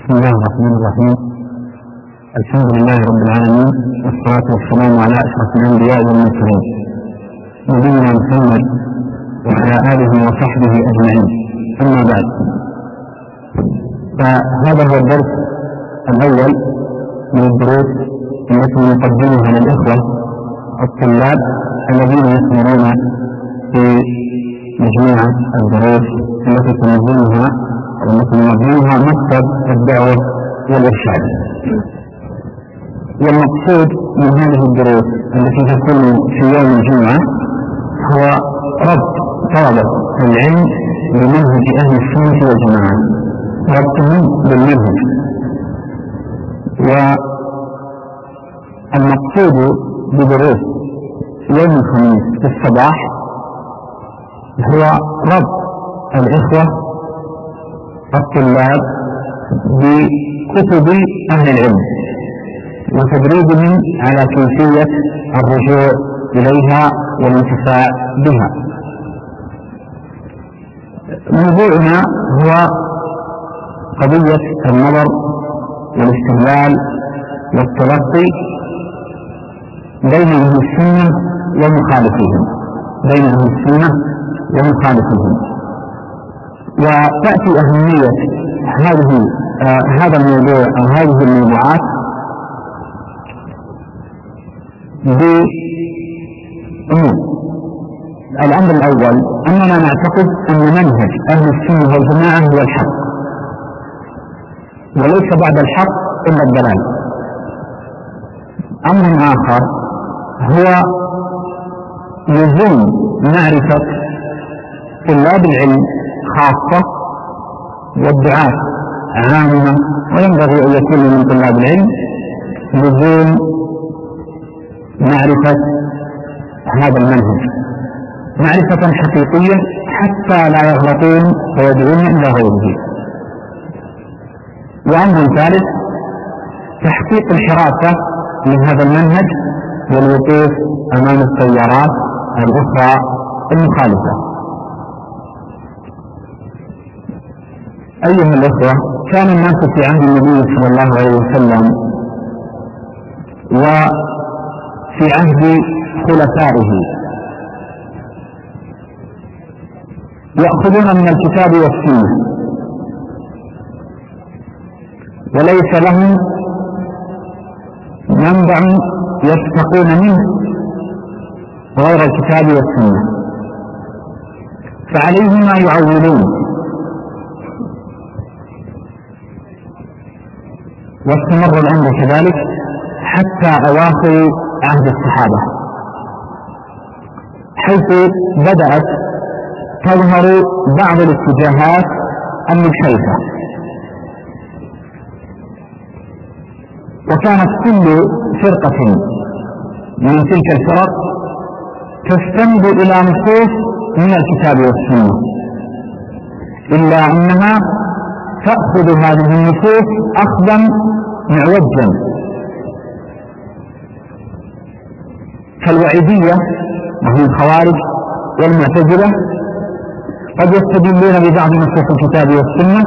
بسم الله الرحمن الرحيم. الحمد لله رب العالمين، والصلاة والسلام على أشرف الأنبياء والمرسلين نبينا محمد وعلى آله وصحبه أجمعين. أما بعد، فهذا هو الدرس الأول من الدروس التي نقدمها للإخوة الطلاب الذين يثمرون في مجموعة الدروس التي تنظمها مكتب الدعوة والإرشاد. والمقصود من هذه الدروس التي تكون في يوم الجمعة هو ربط طالب العلم بمنهج أهل السنة والجماعة، ربطهم بالمنهج. والمقصود بدروس يوم الخميس في الصباح هو ربط الإخوة الطلاب بكتب أهل العلم وتدريبهم على كيفية الرجوع إليها والانتفاع بها. موضوعنا هو قضية النظر والاستدلال والتلقي بين أهل السنة ومخالفيهم، وتأتي أهمية هذا الموضوع أو هذه الموضوعات بأمور. الأمر الأول أننا نعتقد أن منهج أهل السنة والجماعة هو الحق، وليس بعد الحق إلا الضلال. أمر آخر هو لزوم معرفة طلاب العلم خاصة والدعاة عامة، وينبغي أن يكون من طلاب العلم لزوم معرفة هذا المنهج معرفة حقيقية حتى لا يغلطون ويدعون إلى غيره. وأمر ثالث تحقيق الحراسة من هذا المنهج والوقوف أمام التيارات الأخرى المخالفة. أيها الأخوة، كان الناس في عهد النبي صلى الله عليه وسلم وفي عهد خلفائه يأخذون من الكتاب والسنة، وليس لهم منبع يستقون منه غير الكتاب والسنة، فعليهم ما يعولون. واستمر الأمر كذلك حتى أواخر عهد الصحابة، حيث بدأت تظهر بعض الاتجاهات المنحرفة، وكانت كل فرقة من تلك الفرق تستند إلى نصوص من الكتاب والسنة، إلا أنها تأخذ هذه النصوص أخذا معوجا، كالوعيدية وهم الخوارج والمعتزلة قد يستدلون ببعض نصوص الكتاب والسنة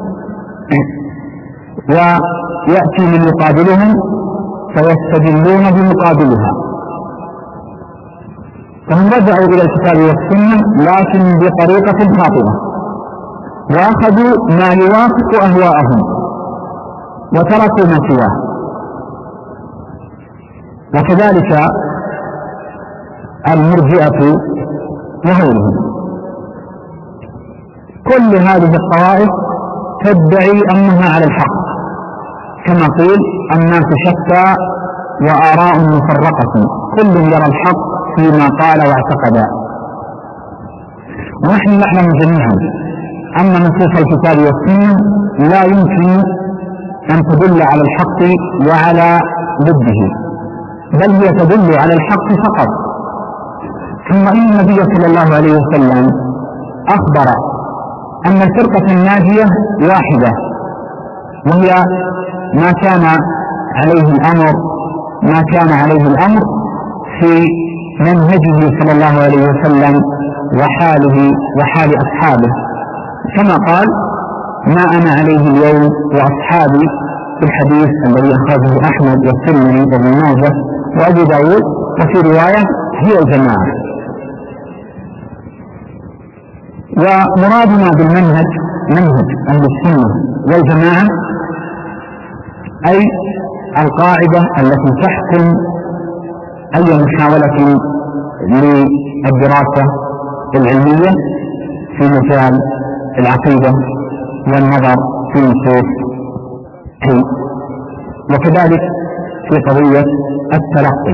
ويأتي من يقابلهم فيستدلون بمقابلها، فهم رجعوا إلى الكتاب والسنة لكن بطريقة خاطئة، وأخذوا ما يوافق أهواءهم وتركوا ما سواه. وكذلك المرجئة وغيرهم. كل هذه الطوائف تدعي أنها على الحق، كما قيل الناس شتى وآراء مفرقة، كل يرى الحق فيما قال واعتقد. ونحن نعلم جميعا أن نصوص الكتاب والسنة لا يمكن أن تدل على الحق وعلى ضده، بل هي تدل على الحق فقط. ثم إن النبي صلى الله عليه وسلم أخبر أن الفرقة الناجية واحدة، وهي ما كان عليه الأمر في منهجه صلى الله عليه وسلم وحاله وحال أصحابه، كما قال ما أنا عليه اليوم وأصحابي في الحديث الذي أخرجه أحمد والترمذي وابن ماجه وأبو داود، وفي رواية هي الجماعة. ومرادنا بالمنهج منهج أهل السنة والجماعة أي القاعدة التي تحكم أي محاولة للدراسة العلمية في مجال العقيدة والنظر في نصوص، وكذلك في قضية التلقي.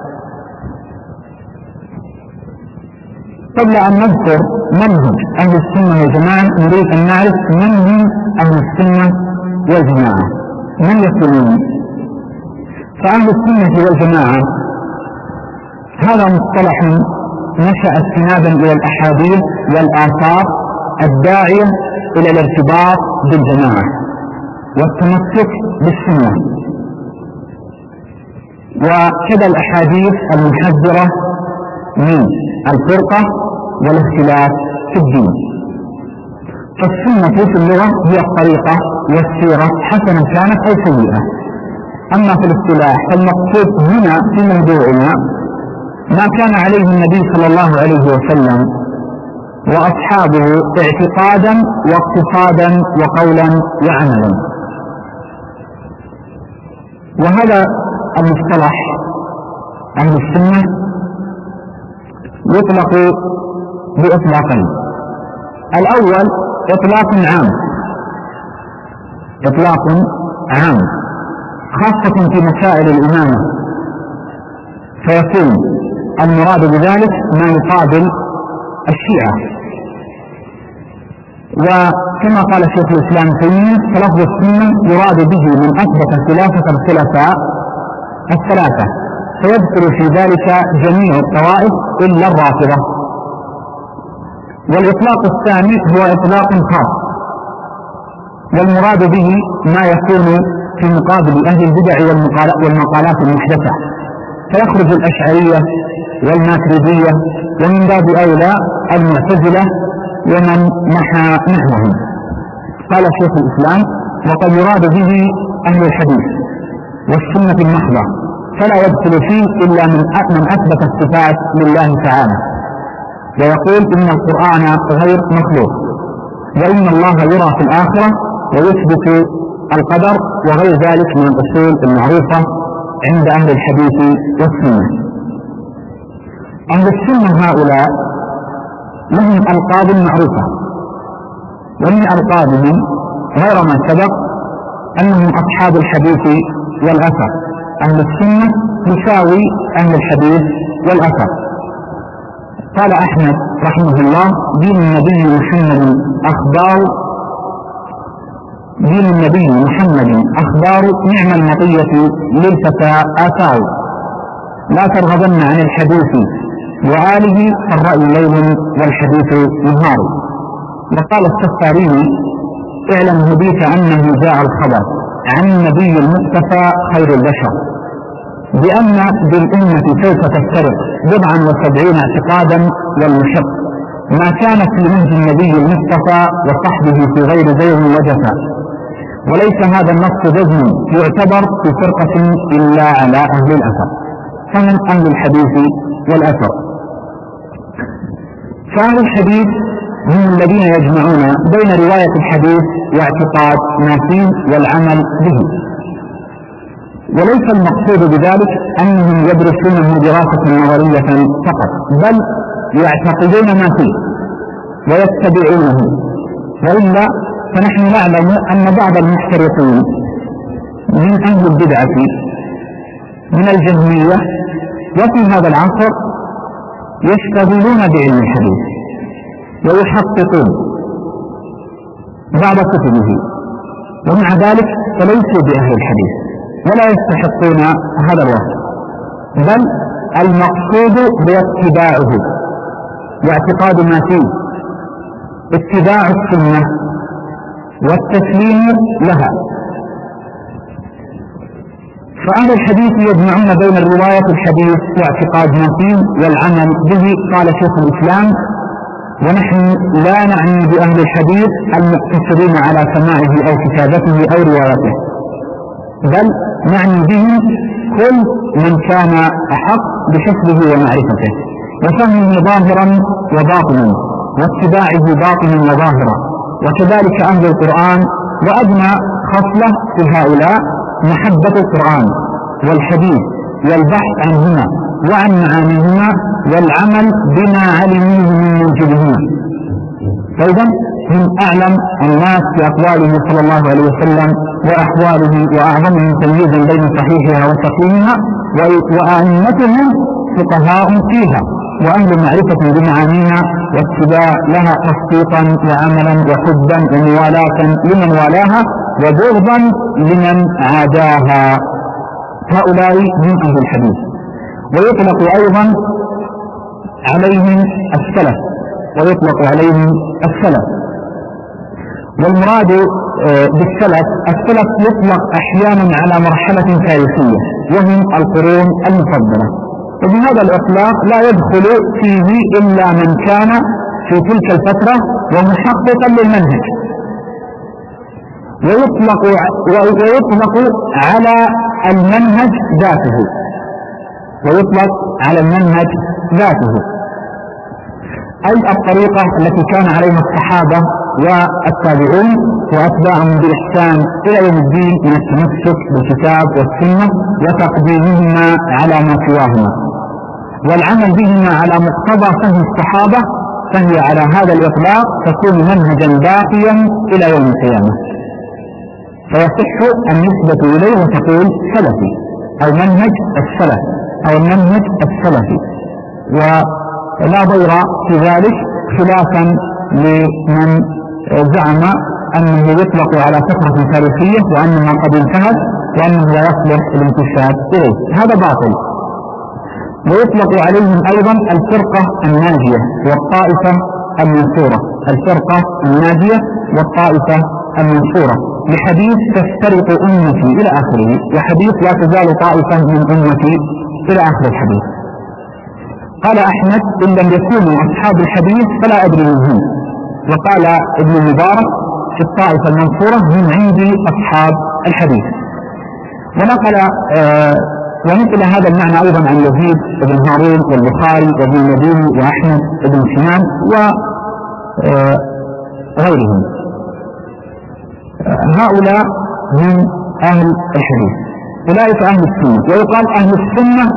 قبل أن نذكر منهج أهل السنة والجماعة نريد أن نعرف من هم أهل السنة والجماعة، من يكونون. فأهل السنة والجماعة هذا مصطلح نشأ استنادا إلى الأحاديث والآثار الداعية إلى الارتباط بالجماعة والتمسك بالسنة، وكذا الأحاديث المحذرة من الفرقة والاختلاف في الدين. فالسنة في اللغة هي الطريقة والسيرة حسنة كانت أو سيئة. أما في الاصطلاح فالمقصود هنا في موضوعنا ما كان عليه النبي صلى الله عليه وسلم وأصحابه اعتقادا واقتصادا وقولا وعملا. وهذا المصطلح أهل السنة يطلق بإطلاقين. الأول إطلاق عام خاصة في مسائل الإمامة، فيكون المراد بذلك ما يقابل الشيعة. وكما قال شيخ الإسلام ابن تيمية فلفظ السنة يراد به من أثبت خلافة الخلفاء الثلاثة، فيدخل في ذلك جميع الطوائف إلا الرافضة. والإطلاق الثاني هو إطلاق خاص، والمراد به ما يكون في مقابل أهل البدع والمقالات المحدثة، فيخرج الأشعرية والماتريدية ومن باب أولى المعتزلة ومن نحى نحوهم. قال شيخ الإسلام وقد يراد به أهل الحديث والسنة المحضة، فلا يدخل فيه إلا من أثبت الصفات لله تعالى، ويقول إن القرآن غير مخلوق، وإن الله يرى في الآخرة، ويثبت القدر وغير ذلك من الأصول المعروفة عند أهل الحديث والسنة. أهل السنة هؤلاء لهم ألقاب معروفة، ومن ألقابهم غير ما سبق أنهم أصحاب الحديث والأثر. أهل السنة يساوي أهل الحديث والأثر. قال أحمد رحمه الله دين النبي محمد أخبار نعم المطية للفتى آثار، لا ترغبن عن الحديث وآله فالرأي ليل والحديث نهار. وقال السفاري اعلم هديك أنه جاء الخبر عن النبي المصطفى خير البشر بأن بالأمة سوف تفترق 77 اعتقادا والمشق، ما كانت لمنهج النبي المصطفى وصحبه في غير زيغ وجفا، وليس هذا النص جزم يعتبر في فرقة إلا على أهل الأثر. فمن أهل الحديث والأثر. فأهل الحديث هم الذين يجمعون بين رواية الحديث واعتقاد ما فيه والعمل به، وليس المقصود بذلك أنهم يدرسونه دراسة نظرية فقط، بل يعتقدون ما فيه ويتبعونه. وإلا فنحن نعلم أن بعض المحترقين من أهل البدعة من الجهمية وفي هذا العصر يشتغلون بعلم الحديث ويحققون بعض كتبه، ومع ذلك فليسوا بأهل الحديث ولا يستحقون هذا الوصف، بل المقصود باتباعه واعتقاد ما فيه، اتباع السنة والتسليم لها. فأهل الحديث يجمعون بين الرواية الحديث واعتقاد ما فيه والعمل به. قال شيخ الإسلام ونحن لا نعني بأهل الحديث المقتصرين على سماعه أو كتابته أو روايته، بل نعني بهم كل من كان أحق بحفظه ومعرفته وفهمه ظاهرا وباطنا واتباعه باطنا وظاهرا، وكذلك أهل القرآن. وأدنى خصلة في هؤلاء محبة القرآن والحديث والبحث عنهما وعن معانيهما والعمل بما علموه من موجبهما. فإذا هم أعلم الناس بأقواله صلى الله عليه وسلم وأحواله وأعظمهم تمييزا بين صحيحها وسقيمها، وأئمتهم فقهاء فيها وأهل معرفة بمعانيها واتباع لها تصديقا وعملا وحبا وموالاة لمن والاها وبغضا لمن عاداها. هؤلاء من أهل الحديث. ويطلق أيضا عليهم السلف، والمراد بالسلف السلف يطلق أحيانا على مرحلة تاريخية وهم القرون المفضلة، وبهذا الإطلاق لا يدخل فيه إلا من كان في تلك الفترة ومحققا للمنهج. ويطلق على المنهج ذاته، أي الطريقة التي كان عليها الصحابة والتابعون وأتباعهم بإحسان إلى يوم الدين من التمسك بالكتاب والسنة وتقديمهما على ما سواهما والعمل بهما على مقتضى فهم الصحابة، فهي على هذا الإطلاق تكون منهجا باقيا إلى يوم القيامة، فيصح أن يثبت إليه وتقول سلفي أو منهج السلف أو المنهج السلفي، ولا ضير في ذلك خلافا لمن زعم أنه يطلق على فترة تاريخية وأنها قد انتهت وأنه لا يصلح الانتساب إليه، هذا باطل. ويطلق عليهم أيضا الفرقة الناجية والطائفة المنصورة لحديث تفترق أمتي إلى آخره، وحديث لا تزال طائفة من أمتي إلى آخر الحديث. قال أحمد إن لم يكونوا أصحاب الحديث فلا أدري منهم، وقال ابن المبارك في الطائفة المنصورة هم عندي أصحاب الحديث. ونقل هذا المعنى أيضا عن يزيد بن هارون والبخاري وابن المديني وأحمد بن سنان وغيرهم. هؤلاء هم أهل الحديث، أولئك أهل السنة، ويقال أهل السنة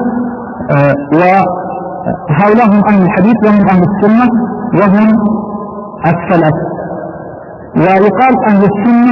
وهؤلاء هم أهل الحديث وهم أهل السنة وهم السلف. ويقال أهل السنة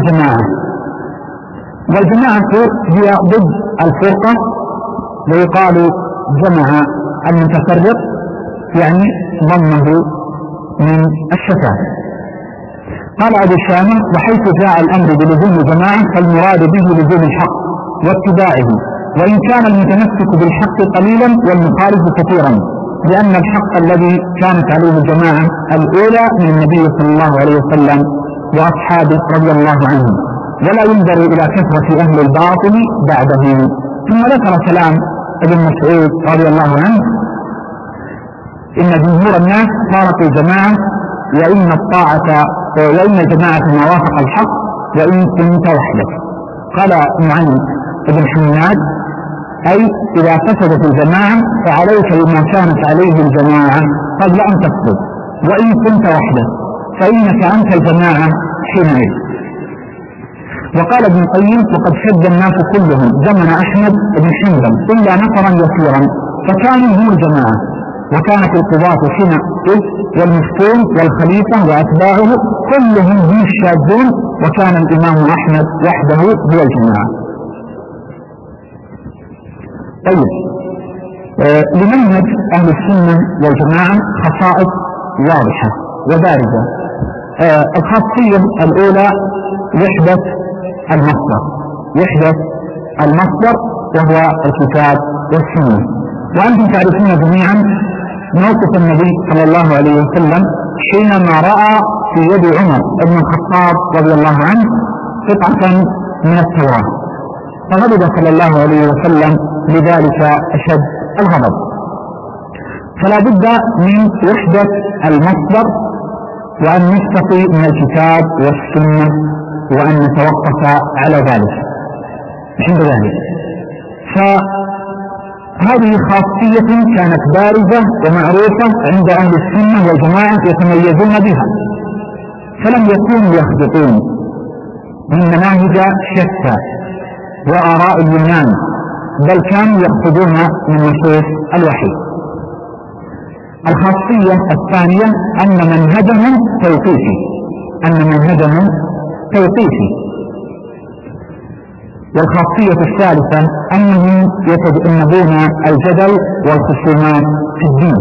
والجماعة هي ضد الفرقة، ويقال جمع المتفرق يعني ضمه من الشتات. قال أبو شامة وحيث جاء الأمر بلزوم جماعة فالمراد به لزوم الحق واتباعه، وإن كان المتمسك بالحق قليلا والمخالف كثيرا، لأن الحق الذي كانت عليه الجماعة الأولى من النبي صلى الله عليه وسلم وأصحابه رضي الله عنهم، ولا ينظر إلى كثرة أهل الباطل بعدهم. ثم ذكر كلام ابن مسعود رضي الله عنه إن جمهور الناس فارقوا الجماعة وإن الجماعة ما وافق الحق وإن كنت وحدك. قال معن ابن حماد أي إذا فسدت الجماعة فعليك بما كانت عليه الجماعة قبل أن تفسد، وإن كنت وحدك فإنك أنت الجماعة حينئذ. وقال ابن القيم وقد شد الناس كلهم زمن أحمد بن حنبل إلا نفرا يسيرا فكانوا هم الجماعة، وكانت القضاة حينئذ والمفتون والخليفة وأتباعه كلهم هم الشاذون، وكان الإمام أحمد وحده هو الجماعة. طيب، لمنهج أهل السنة والجماعة خصائص واضحة وبارزة. الخاصية الأولى وحدة المصدر وهو الكتاب والسنة. وأنتم تعرفون جميعا موقف النبي صلى الله عليه وسلم حينما رأى في يد عمر بن الخطاب رضي الله عنه قطعة من التوراة، فغضب صلى الله عليه وسلم لذلك أشد الغضب. فلا بد من وحدة المصدر، وأن نستقي من الكتاب والسنة، وأن نتوقف على ذلك عند ذلك. فهذه خاصية كانت بارزة ومعروفة عند أهل السنة والجماعة يتميزون بها، فلم يكونوا يخلطون من مناهج شتى وآراء اليونان، بل كانوا يأخذون من نصوص الوحي. الخاصية الثانية أن منهجهم توقيفي. والخاصية الثالثة أنهم يتجنبون الجدل والخصومات في الدين.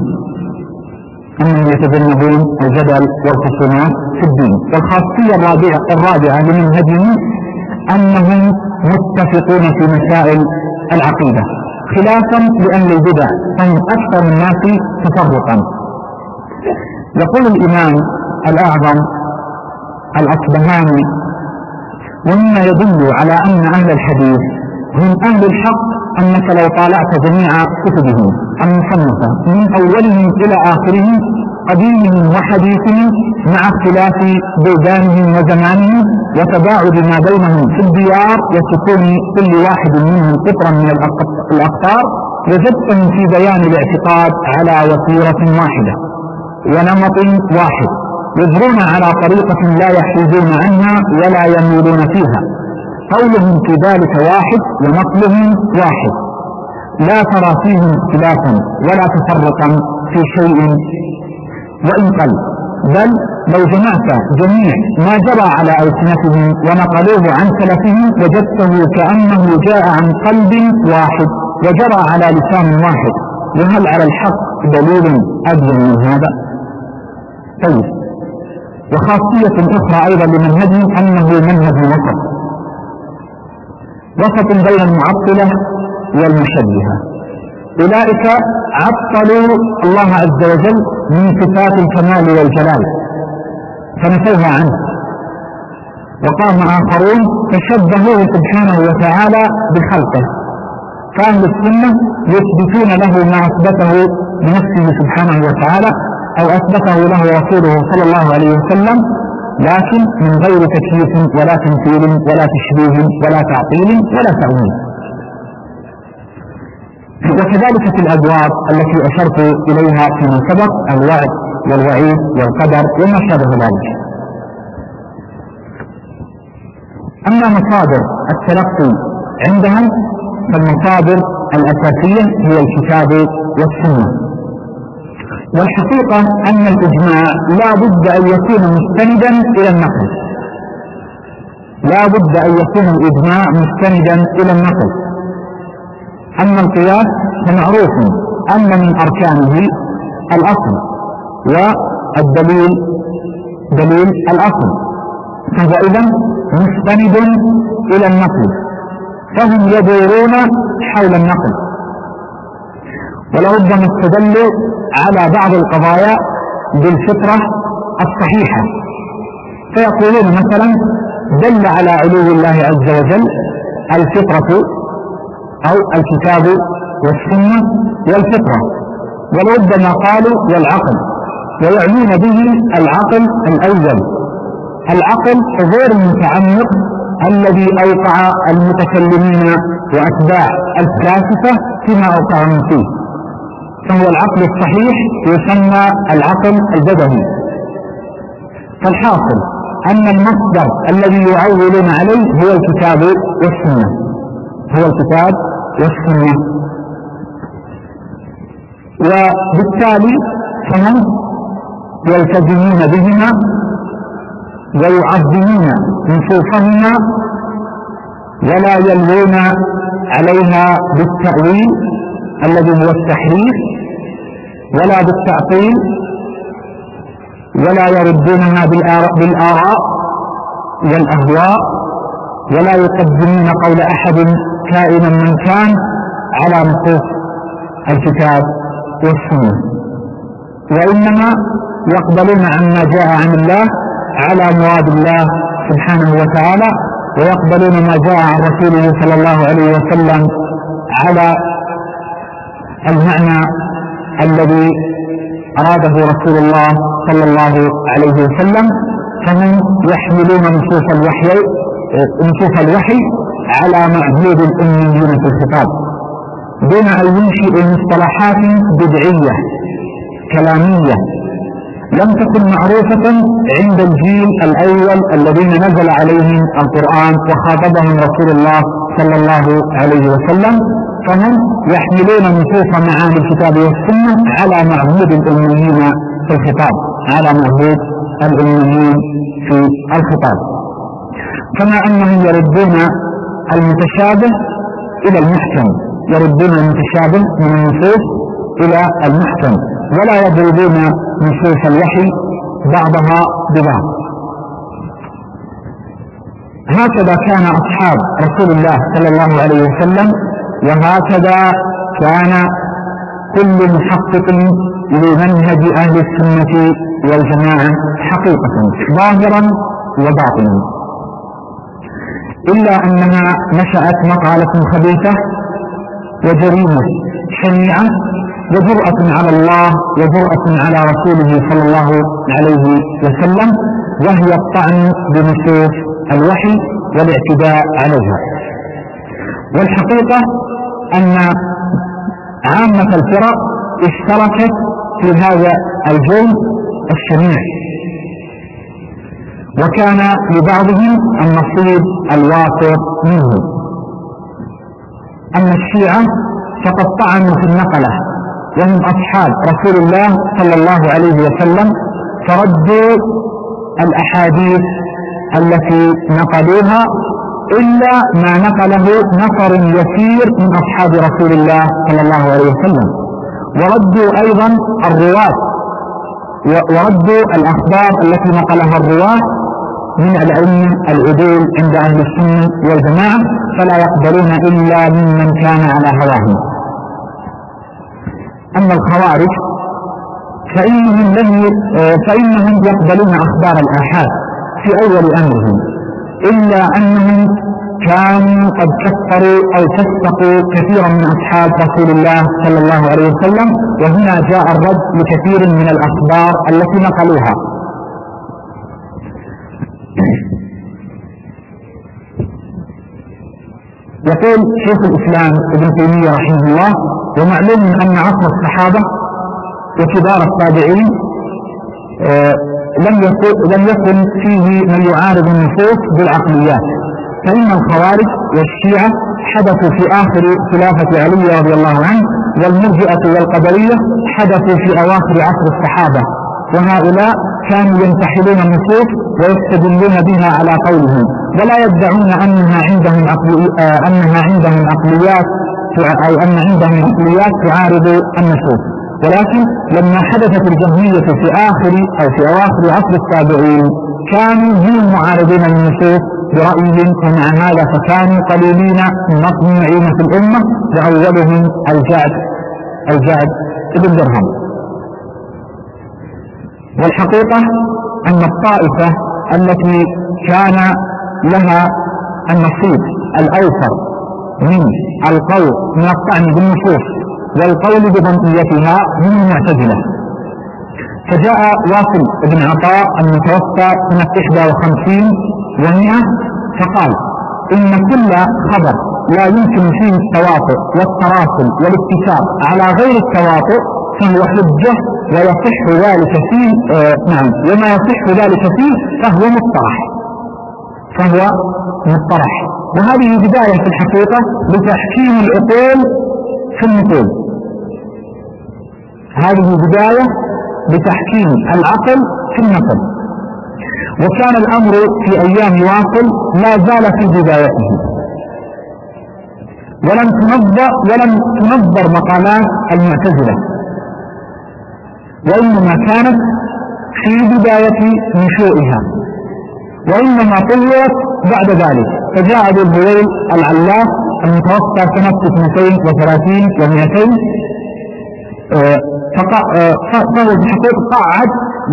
والخاصية الرابعة لمنهجهم أنهم متفقون في مسائل العقيدة، خلافا لأهل البدع فهم أكثر الناس تفرقا. يقول الإمام الأعظم الأصبهاني: ومما يدل على أن أهل الحديث هم أهل الحق أنك لو طالعت جميع كتبهم المصنفة من أولهم إلى آخرهم، قديمهم وحديثهم، مع اختلاف بلدانهم وزمانهم وتباعد ما بينهم في الديار وسكون كل واحد منهم قطرا من الأقطار، وجدتهم في بيان الاعتقاد على وتيرة واحدة ونمط واحد، يجرون على طريقة لا يحيدون عنها ولا يميلون فيها، قولهم في ذلك واحد ونقلهم واحد، لا ترى فيهم اختلافا ولا تفرقا في شيء وإن قل، بل لو جمعت جميع ما جرى على ألسنتهم ونقلوه عن سلفهم وجدته كأنه جاء عن قلب واحد وجرى على لسان واحد. وهل على الحق دليل أبين من هذا؟ طيب، وخاصية أخرى أيضا لمنهجهم أنه منهج وسط بين المعطلة والمشبهة. أولئك عطلوا الله عز وجل من صفات الكمال والجلال فنفوها عنه، وقام آخرون فشبهوه سبحانه وتعالى بخلقه. فأهل السنة يثبتون له ما أثبته لنفسه سبحانه وتعالى أو أثبته له رسوله صلى الله عليه وسلم، لكن من غير تكييف ولا تمثيل ولا تشبيه ولا تعطيل ولا تأويل. وكذلك في الأبواب التي أشرت إليها فيما سبق، الوعد والوعيد والقدر وما شابه ذلك. أما مصادر التلقي عندهم فالمصادر الأساسية هي الكتاب والسنة. والحقيقة أن الإجماع لا بد أن يكون مستندا إلى النقل، إلى النقل. أما القياس فمعروف أن من أركانه الأصل والدليل دليل الأصل، فهو إذن مستند إلى النقل، فهم يدورون حول النقل. ولربما استدلوا على بعض القضايا بالفطرة الصحيحة، فيقولون مثلا دل على علو الله عز وجل الفطرة أو الكتاب والسنة والفطرة، وربما قالوا والعقل، ويعنون به العقل الأول، العقل غير المتعمق الذي أوقع المتكلمين وأتباع الفلاسفة فيما أوقعهم فيه، فهو العقل الصحيح يسمى العقل البدهي. فالحاصل أن المصدر الذي يعولون عليه هو الكتاب والسنة، وبالتالي فهم يلتزمون بهما ويعظمون نصوصهما ولا يلوون عليها بالتأويل الذي هو التحريف ولا بالتعطيل، ولا يردونها بالآراء والأهواء، ولا يقدمون قول أحد كائنا من كان على نصوص الكتاب والسنة، وإنما يقبلون عما جاء عن الله على مراد الله سبحانه وتعالى، ويقبلون ما جاء عن رسوله صلى الله عليه وسلم على المعنى الذي أراده رسول الله صلى الله عليه وسلم، فهم يحملون نصوص الوحي على معهود الأميين في الخطاب، دون أن ينشئوا مصطلحات بدعية كلامية لم تكن معروفة عند الجيل الأول الذين نزل عليهم القرآن وخاطبهم رسول الله صلى الله عليه وسلم، فهم يحملون نصوص معاني الكتاب والسنة على معهود الأميين في الخطاب، على معهود الأميين في الخطاب، كما أنهم يردون المتشابه إلى المحكم، يردون المتشابه من النصوص إلى المحكم، ولا يضربون نصوص الوحي بعضها ببعض. هكذا كان أصحاب رسول الله صلى الله عليه وسلم، وهكذا كان كل محقق لمنهج أهل السنة والجماعة حقيقة ظاهرا وباطنا، إلا أنها نشأت مقالة خبيثة وجريمة شنيعة وجرأة على الله وجرأة على رسوله صلى الله عليه وسلم، وهي الطعن بنصوص الوحي والاعتداء عليها. والحقيقة أن عامة الفرق اشتركت في هذا الجرم الشنيع، وكان لبعضهم النصيب الوافر منه. أما الشيعة فقد طعنوا في النقلة، وهم أصحاب رسول الله صلى الله عليه وسلم، فردوا الأحاديث التي نقلوها إلا ما نقله نفر يسير من أصحاب رسول الله صلى الله عليه وسلم، وردوا أيضا الرواة، وردوا الأخبار التي نقلها الرواة من العلم العدول عند أهل السنة والجماعة، فلا يقبلون إلا ممن كان على هواهم. أما الخوارج فإنهم يقبلون أخبار الآحاد في أول أمرهم، إلا أنهم كانوا قد كفروا أو فسقوا كثيرا من أصحاب رسول الله صلى الله عليه وسلم، وهنا جاء الرد لكثير من الأخبار التي نقلوها. يقول شيخ الإسلام ابن تيمية رحمه الله: ومعلوم أن عصر الصحابة وكبار التابعين لم يكن فيه من يعارض النصوص بالعقليات، فإن الخوارج والشيعة حدثوا في آخر خلافة علي رضي الله عنه، والمرجئة والقدرية حدثوا في أواخر عصر الصحابة، وهؤلاء كانوا ينتحلون النصوص ويستدلون بها على قولهم، ولا يدعون أنها عندهم عقليات أو أن عندهم عقليات تعارض النصوص. ولكن لما حدثت الجهمية في أواخر عصر التابعين كانوا هم المعارضين للنصوص برأيهم، ومع هذا فكانوا قليلين مطمئين في الأمة، وأولهم الجعد بن درهم. والحقيقة أن الطائفة التي كان لها النصيب الأوفر من القول من الطعن بالنصوص والقول بضمنيتها هم المعتزلة. فجاء واصل بن عطاء المتوفى سنة 51 و100 فقال: إن كل خبر لا يمكن فيه التواطؤ والتراسل والاتفاق على غير التواطؤ فهو حجة، ويصح ذلك فيه وما يصح ذلك فيه فهو مطرح. وهذه بداية في الحقيقة لتحكيم العقول في النقول، هذه بداية لتحكيم العقل في النقل. وكان الأمر في أيام واصل لا زال في بدايته، ولم تنظر مقالات المعتزلة، وإنما كانت في بداية نشوئها، وإنما طورت بعد ذلك. فجاء أبو الهويل العلاف المتوفى سنة 32 و200 فهو بحقيقة قاعد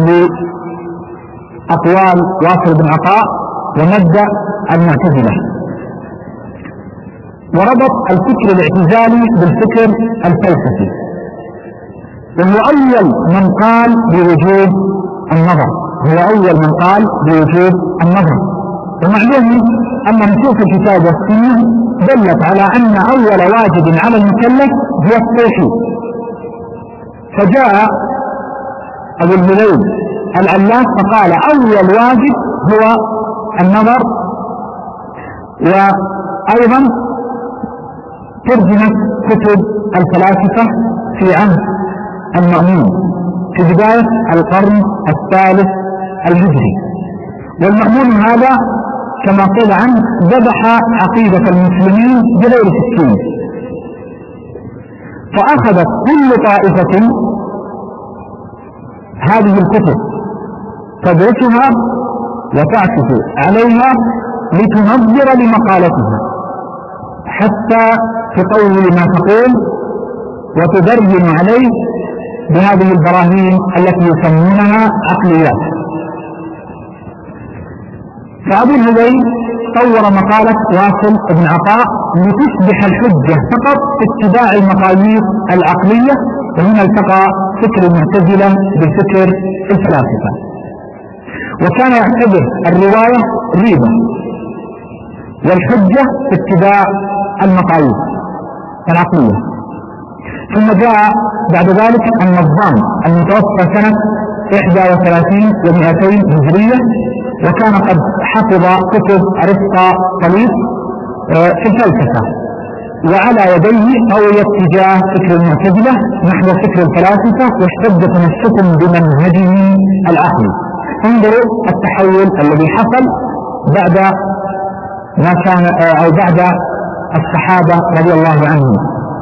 لأقوال واصل بن عطاء ومبدأ المعتزلة، وربط الفكر الاعتزالي بالفكر الفلسفي، وهو أول من قال بوجوب النظر، هو أول من قال بوجوب النظر. ومعلوم أن نصوص الكتاب والسنة دلت على أن أول واجب على المكلف هو التوحيد. فجاء أبو الهليل العلاف فقال أول واجب هو النظر. وأيضا ترجمت كتب الفلاسفة في عهد المأمون في بداية القرن الثالث الهجري. والمأمون هذا كما قيل عنه ذبح عقيدة المسلمين بغير سكين، فأخذت كل طائفة هذه الكتب تدرسها وتعكف عليها لتنظر لمقالتها حتى تقوي ما تقول وتدرجم عليه بهذه البراهين التي يسمونها عقليات. فأبو الهذيل طور مقالة واصل بن عطاء لتصبح الحجة فقط اتباع المقاييس العقلية، وهنا التقى فكر المعتزلة بفكر الفلاسفة. وكان يعتبر الرواية ريبة والحجة اتباع المقاييس العقلية. ثم جاء بعد ذلك النظام المتوفى سنة 31 و200 هجرية، وكان قد حفظ كتب أرسطاطاليس في الفلسفة، وعلى يديه قوي اتجاه فكر المعتزلة نحو فكر الفلاسفة، واشتد تمسكهم بمنهجه العقلي. انظروا التحول الذي حصل بعد ما كان أو بعد الصحابة رضي الله عنهم.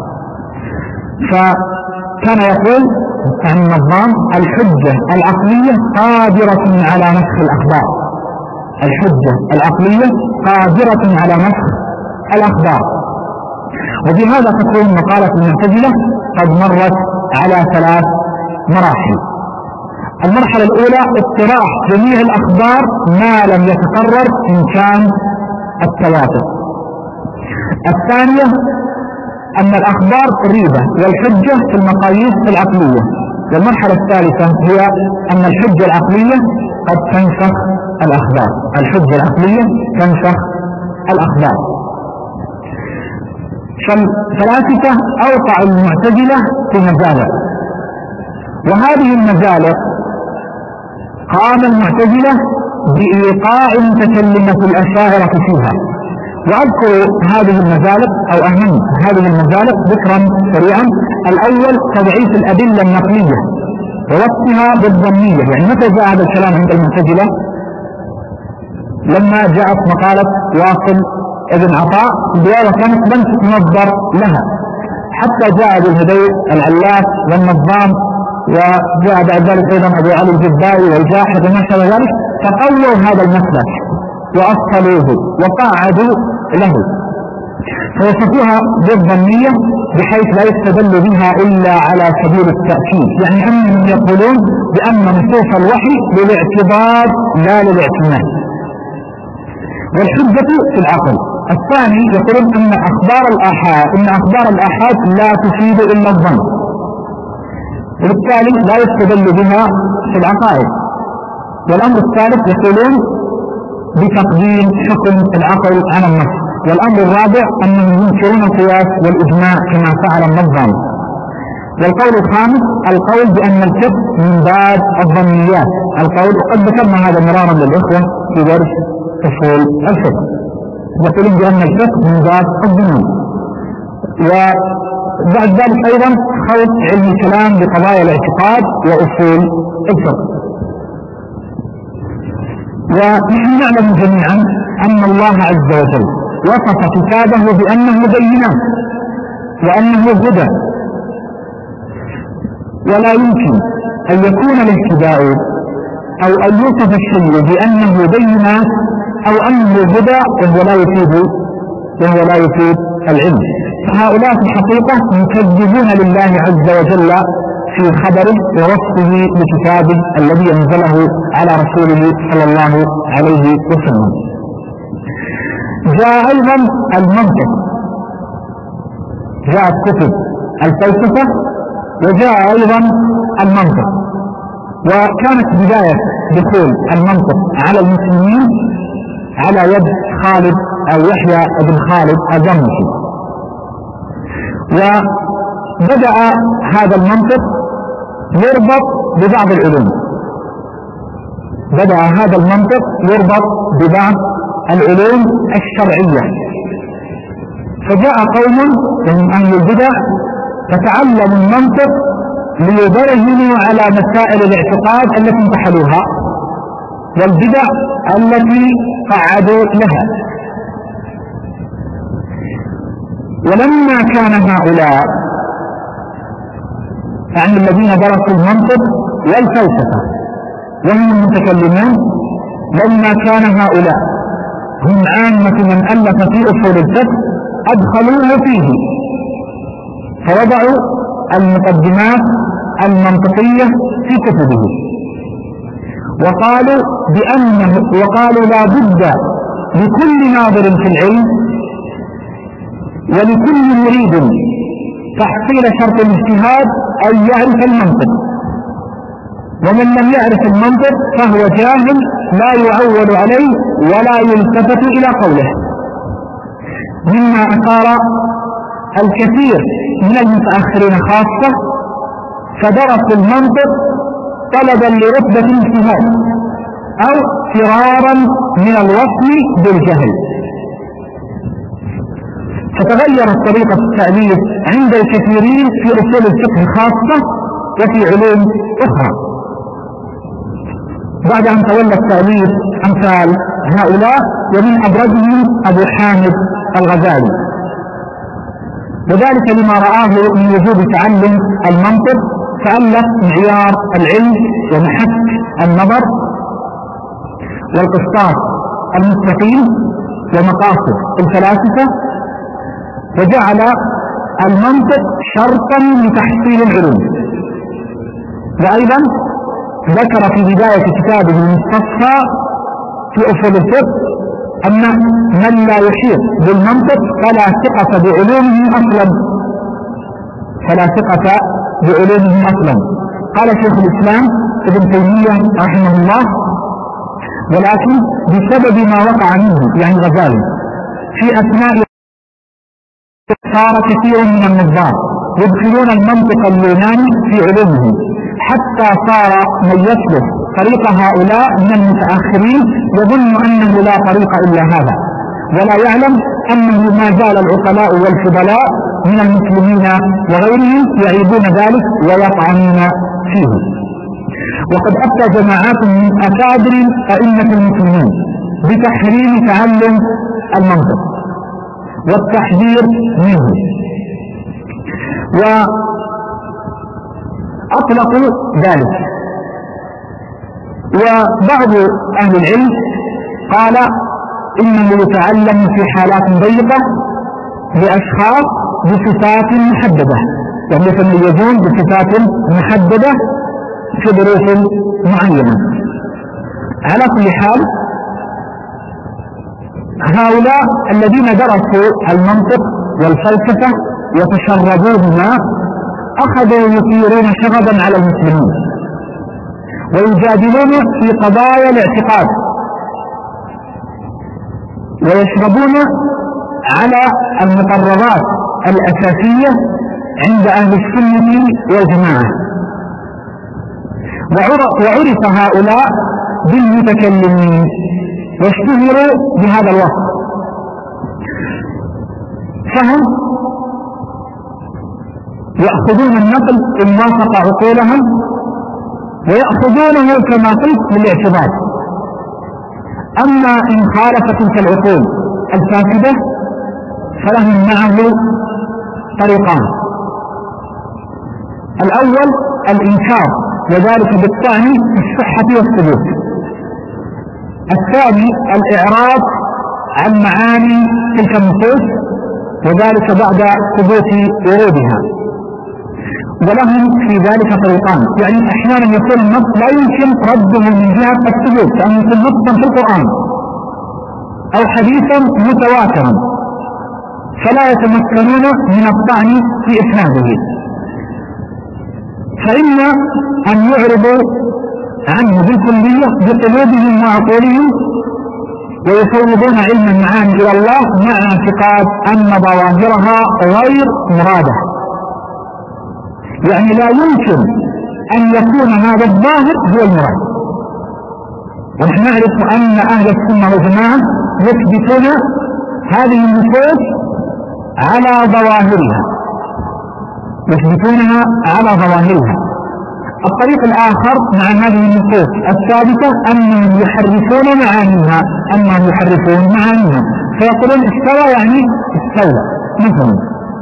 فكان يقول عن النظام الحجة العقلية قادرة على نسخ الأخبار، الحجة العقلية قادرة على نسخ الأخبار. وبهذا تكون مقالة المعتزلة قد مرت على 3 مراحل. المرحلة الأولى اطراح جميع الأخبار ما لم يتقرر إمكان التواتر. الثانية أن الأخبار ريبة والحجة في المقاييس العقلية. والمرحلة الثالثة هي أن الحجة العقلية قد تنسخ الأخبار، الحجة العقلية تنسخ الأخبار. فالفلاسفة أوقعوا المعتزلة في مزالق، وهذه المزالق قام المعتزلة بإيقاع المتكلمة الأشاعرة فيها. وأذكر هذه المزالق أو أهم هذه المزالق ذكرا سريعا. الأول تضعيف الأدلة النقلية ووصفها بالظنية. يعني متى جاء هذا الكلام عند المعتزلة؟ لما جاءت مقالة واصل ابن عطاء البداية كانت لم تنظر لها، حتى جاء ابو الهذيل العلاف والنظام، وجاء بعد ذلك ايضا ابو علي الجبائي والجاحظ وما شابه ذلك، فقووا هذا المسلك واصلوه وقاعدوا له، فوصفوها بالظنية بحيث لا يستدل بها الا على سبيل التأكيد. يعني انهم يقولون بان نصوص الوحي للاعتبار لا للاعتماد، والحجة في العقل. الثاني يقولون ان اخبار الآحاد لا تفيد الا الظن، وبالتالي لا يستدل بها في العقائد. والامر الثالث يقولون بتقديم حكم العقل على النص. والامر الرابع انهم ينكرون القياس والاجماع كما فعل النظام. والقول الخامس القول بان الفقه من باب الظنيات، القول وقد ذكرنا هذا مرارا للاخوه في درس اصول الفقه، يقولون بان الفقه من باب الظنون. وبعد ذلك ايضا خوض علم الكلام بقضايا الاعتقاد واصول الفقه. ونحن نعلم جميعا ان الله عز وجل وصف كتابه بانه بينات وانه هدى، ولا يمكن ان يكون الابتداء او ان يوصف الشيء بانه بينات او انه هدى وهو لا يفيد العلم. فهؤلاء في الحقيقة مكذبون لله عز وجل في خبره ووصفه لكتابه الذي أنزله على رسوله صلى الله عليه وسلم. جاء أيضا المنطق، جاءت كتب الفلسفة وجاء أيضا المنطق، وكانت بداية دخول المنطق على المسلمين على يد خالد أو يحيى بن خالد الزمخشري. وبدأ هذا المنطق يربط ببعض العلوم، بدأ هذا المنطق يربط ببعض العلوم الشرعية. فجاء قوم من أهل البدع فتعلموا المنطق ليبرهنوا على مسائل الاعتقاد التي انتحلوها والبدع التي قعدوا لها. ولما كان هؤلاء يعني الذين درسوا المنطق والفلسفة وهم المتكلمون، لما كان هؤلاء هم عامة من ألف في أصول الفقه أدخلوه فيه، فوضعوا المقدمات المنطقية في كتبه، وقالوا لا بد لكل ناظر في العلم ولكل مريد تحصيل شرط الاجتهاد أن يعرف المنطق، ومن لم يعرف المنطق فهو جاهل لا يعول عليه ولا يلتفت إلى قوله. مما أثار الكثير من المتأخرين خاصة فدرسوا المنطق طلبا لرتبة الاجتهاد أو فرارا من الوصل بالجهل، فتغيرت طريقة التأليف عند الكثيرين في أصول الفقه خاصة وفي علوم أخرى بعد أن تولى التأليف أمثال هؤلاء، ومن أبرزهم أبو حامد الغزالي، وذلك لما رآه من وجوب تعلم المنطق فألف معيار العلم ومحك النظر والقسطاس المستقيم ومقاصد الفلاسفة، وجعل المنطق شرطا لتحصيل العلوم. وأيضا ذكر في بداية كتابه المستصفى في أصول الفقه أن من لا يحيط بالمنطق فلا ثقة بعلومه أصلا، فلا ثقة بعلومه أصلا. قال شيخ الإسلام ابن تيمية رحمه الله: ولكن بسبب ما وقع منه يعني غزالي في أثناء صار كثير من النظار يدخلون المنطق اليوناني في علومه، حتى صار من يسلك طريق هؤلاء من المتأخرين يظن أنه لا طريق إلا هذا، ولا يعلم أنه ما زال العقلاء والفضلاء من المسلمين وغيرهم يعيبون ذلك ويطعنون فيه. وقد أفتى جماعات من أكابر أئمة المسلمين بتحريم تعلم المنطق والتحذير منه، وأطلقوا ذلك. وبعض أهل العلم قال إنه يتعلم في حالات ضيقة لأشخاص بصفات محددة، يعني يتميزون بصفات محددة في ظروف معينة. على كل حال هؤلاء الذين درسوا المنطق والفلسفة وتشربوهما أخذوا يثيرون شغبا على المسلمين ويجادلون في قضايا الاعتقاد ويشربون على المقررات الأساسية عند أهل السنة والجماعة. وعرف هؤلاء بالمتكلمين واشتهروا بهذا الوصف، فهم يأخذون النقل إن وافق عقولهم ويأخذونه كما قلت للاعتبار. أما إن خالف تلك العقول الفاسدة فلهم معه طريقان: الأول الإنكار وذلك بالطعن في الصحة والثبوت، الثاني الإعراض عن معاني تلك النصوص وذلك بعد ثبوت ورودها. ولهم في ذلك طريقان، يعني أحيانا يكون النص لا يمكن رده من جهة الثبوت، كأن يكون نصا في القرآن أو حديثا متواترا فلا يتمكنون من الطعن في إسناده، فإما أن يعرضوا عنه بالكلية بقلوبهم وعقولهم ويفوضون علم المعاني إلى الله مع اعتقاد أن ظواهرها غير مرادة. يعني لا يمكن أن يكون هذا الظاهر هو المراد. ونحن نعرف أن أهل السنة والجماعة يثبتون هذه النصوص على ظواهرها، يثبتونها على ظواهرها. الطريق الآخر مع هذه النصوص الثابتة أنهم يحرفون معانيها، فيقولون استوى يعني استولى مثلا.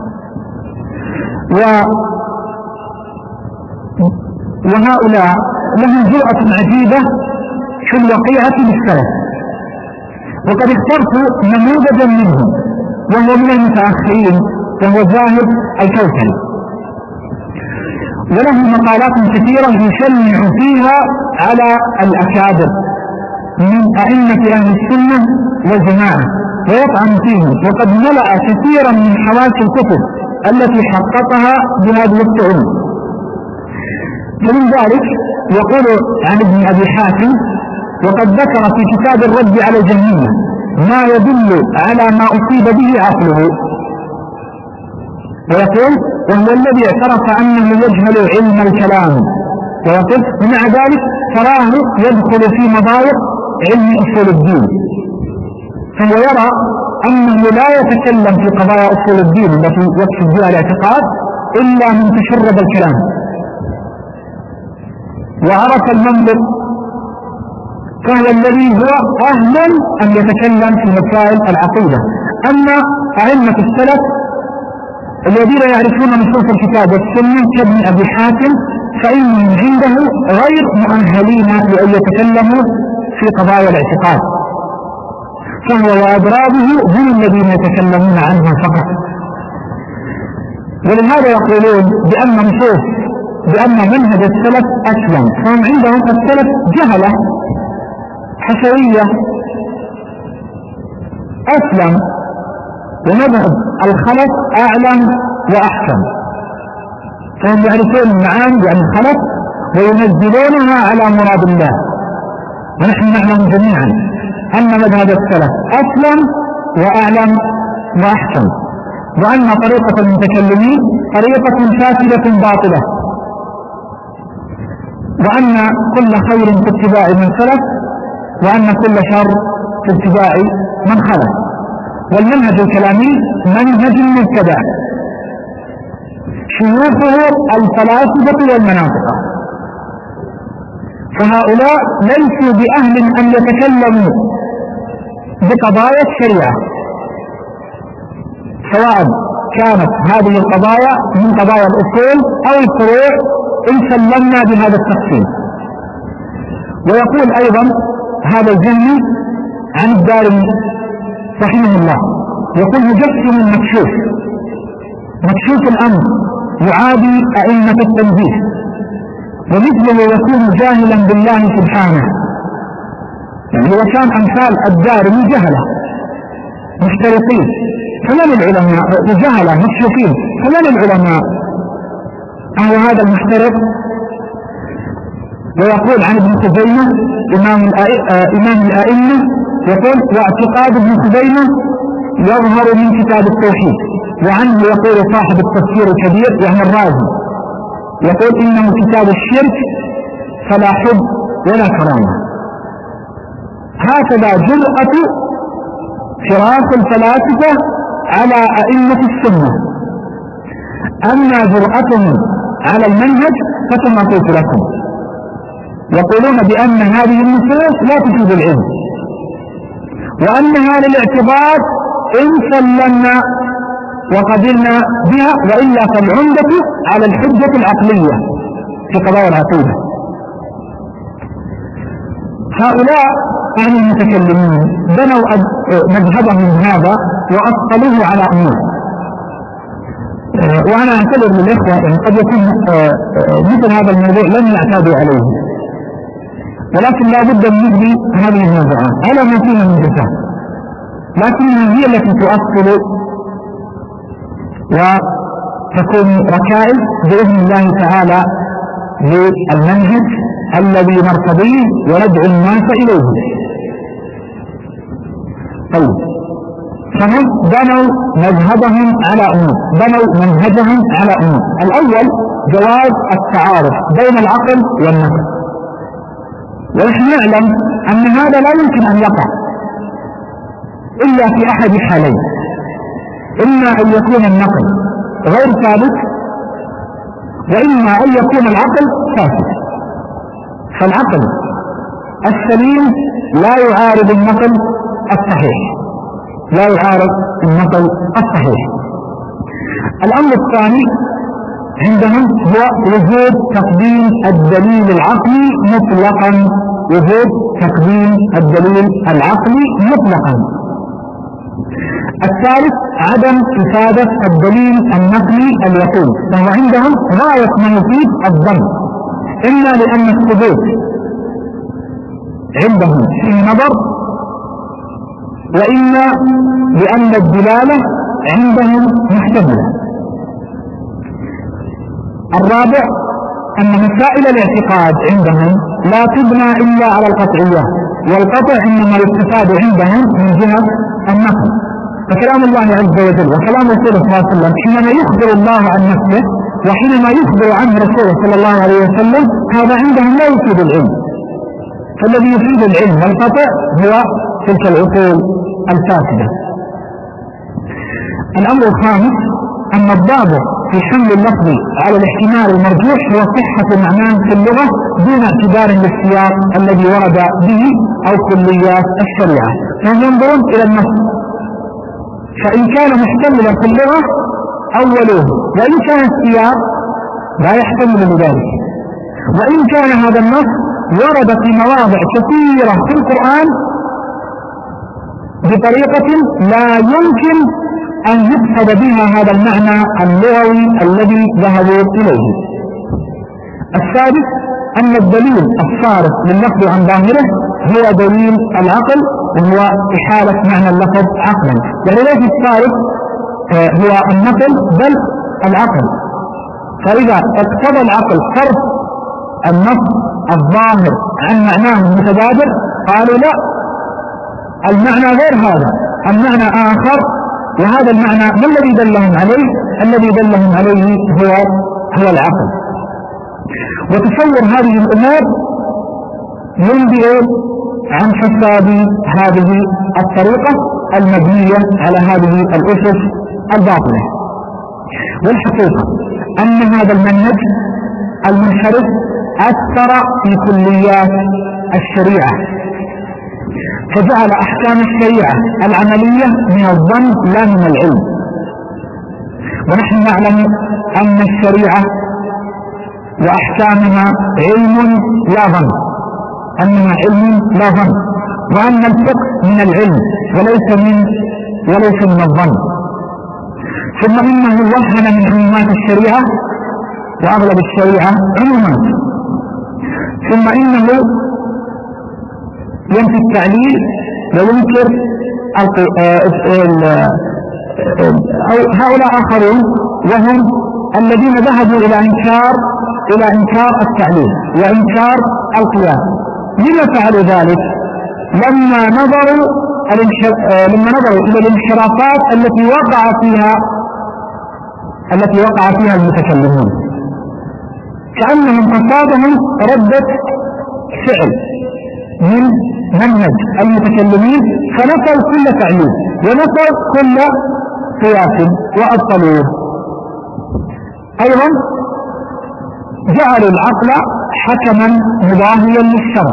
وهؤلاء لهم جرأة عجيبة في الوقيعة بالسلف، وقد اخترت نموذجا منهم وهو من المتأخرين وهو زاهد الكوثري، وله مقالات كثيرة يشنع فيها على الأكابر من أئمة أهل السنة والجماعة ويطعن فيهم، وقد ملأ كثيرا من حواشي الكتب التي حققها بهذه الطعون. ومن ذلك يقول عن ابن أبي حاتم: وقد ذكر في كتاب الرد على الجهمية ما يدل على ما أصيب به عقله، ويقول: وهو الذي اعترف أنه يجهل علم الكلام، ويقول: ومع ذلك تراه يدخل في مضايق علم أصول الدين، فهو يرى أنه لا يتكلم في قضايا أصول الدين التي يقصد بها الاعتقاد إلا من تشرب الكلام. وعرف المنطق، فهو الذي هو أهل أن يتكلم في مسائل العقيدة. أما أئمة السلف الذين يعرفون نصوص الكتاب والسنة كابن أبي حاتم فإنهم عنده غير مؤهلين لأن يتكلموا في قضايا الاعتقاد، فهو وأضرابه هم الذين يتكلمون عنها فقط. ولهذا يقولون بأن منهج السلف أسلم، فهم عندهم السلف جهلة حشوية أسلم، ومذهب الخلف أعلم وأحكم، فهم يعرفون المعاني يعني الخلف وينزلونها على مراد الله. ونحن نعلم جميعا أن مذهب السلف أسلم وأعلم وأحكم، وأن طريقة المتكلمين طريقة فاسدة باطلة، وأن كل خير في اتباع من سلف، وأن كل شر في اتباع من خلف. والمنهج الكلامي منهج مبتدع شيوخه الفلاسفة والمناطق، فهؤلاء ليسوا بأهل أن يتكلموا بقضايا الشريعة، سواء كانت هذه القضايا من قضايا الأصول أو الفروع إن سلمنا بهذا التقسيم. ويقول أيضا هذا الجهمي عن الدارمي رحمه الله، يقول: مجسم مكشوف الأمر يعادي أئمة التنزيه، ومثله يكون جاهلا بالله سبحانه. يعني وكان أمثال الدارمي جهلة مشتركين، فمن العلماء جهلة مشركين، فمن العلماء أهو هذا المحترق؟ ويقول عن ابن خزيمة إمام الأئمة، يقول: واعتقاد ابن خزيمة يظهر من كتاب التوحيد. وعنه يقول صاحب التفسير الكبير يعني الرازي، يقول: إنه كتاب الشرك فلا حب ولا كرامة. هكذا جرأة فراق الفلاسفة على أئمة السنة. أما جرأتهم على المنهج فكما قلت لكم، يقولون بأن هذه النصوص لا تفيد العلم، وأنها للاعتبار إن سلمنا وقبلنا بها، وإلا فالعمدة على الحجة العقلية في قضايا العقيدة. هؤلاء عن المتكلمين بنوا مذهبهم هذا وأصلوه على أمور، وأنا أعتذر للإخوة إن قد يكون مثل هذا الموضوع لم يعتادوا عليه، ولكن لا بد من نبني هذه الموضوعات على ما فيها من جسد، لكنها هي التي تؤصل وتكون ركائز بإذن الله تعالى للمنهج الذي نرتضيه وندعو الناس إليه. طيب، فهم بنوا مذهبهم على أمور، بنوا منهجهم على أمور. الأول جواز التعارض بين العقل والنقل، ونحن نعلم أن هذا لا يمكن أن يقع إلا في أحد حالين: إما أن يكون النقل غير ثابت، وإما أن يكون العقل فاسد. فالعقل السليم لا يعارض النقل الصحيح، لا يعارض النقل الصحيح. الأمر الثاني عندهم هو وجود تقديم الدليل العقلي مطلقا، وجود تقديم الدليل العقلي مطلقا. الثالث عدم إفادة الدليل النقلي اليقين، فهو عندهم غاية ما يفيد الظن، إما لأن الثبوت عندهم فيه نظر، وإما لأن الدلالة عندهم محتملة. الرابع أن مسائل الاعتقاد عندهم لا تبنى إلا على القطعيات، والقطع إنما يستفاد عندهم من جهة النقل. فكلام الله عز وجل وكلام رسوله صلى الله عليه وسلم حينما يخبر الله عن نفسه وحينما يخبر عنه رسوله صلى الله عليه وسلم، هذا عندهم لا يفيد العلم. فالذي يفيد العلم والقطع هو تلك العقول الفاسدة. الأمر الخامس أن الضابط في حمل اللفظ على الاحتمال المرجوح هو صحة معناه في اللغة دون اعتبار للسياق الذي ورد به أو كليات الشريعة، فهم ينظرون إلى النص، فإن كان محتملا في اللغة أولوه، وإن كان السياق لا يحتمل لذلك، وإن كان هذا النص ورد في مواضع كثيرة في القرآن بطريقة لا يمكن أن يقصد بها هذا المعنى اللغوي الذي ذهبوا إليه. الثالث أن الدليل الصارف لللفظ عن ظاهره هو دليل العقل، وهو إحالة معنى اللفظ عقلا، يعني ليس الصارف هو النقل بل العقل. فإذا اقتضى العقل صرف النص الظاهر عن معناه المتبادر قالوا لا، المعنى غير هذا، المعنى آخر، وهذا المعنى ما الذي دلهم عليه؟ الذي دلهم عليه هو العقل. وتصور هذه الأمور ينبئ عن حساب هذه الطريقة المبنية على هذه الأسس الباطلة. والحقيقة أن هذا المنهج المنحرف أثر في كليات الشريعة، فجعل أحكام الشريعة العملية من الظن لا من العلم. ونحن نعلم أن الشريعة وأحكامها علم لا ظن، أنها علم لا ظن، وأن الفقه من العلم وليس من الظن. ثم إنه وهن من عمومات الشريعة، وأغلب الشريعة عمومات، ثم إنه ينفي التعليل وينكر هؤلاء آخرون، وهم الذين ذهبوا إلى إنكار التعليل وإنكار القياس. لما فعلوا ذلك؟ لما نظروا إلى الانحرافات التي وقع فيها المتكلمون، كأنهم أصابهم ردة فعل من منهج المتكلمين، فنفوا كل تعليل ونفوا كل قياس وأبطلوه. أيضا جعلوا العقل حكما مضاهيا للشرع،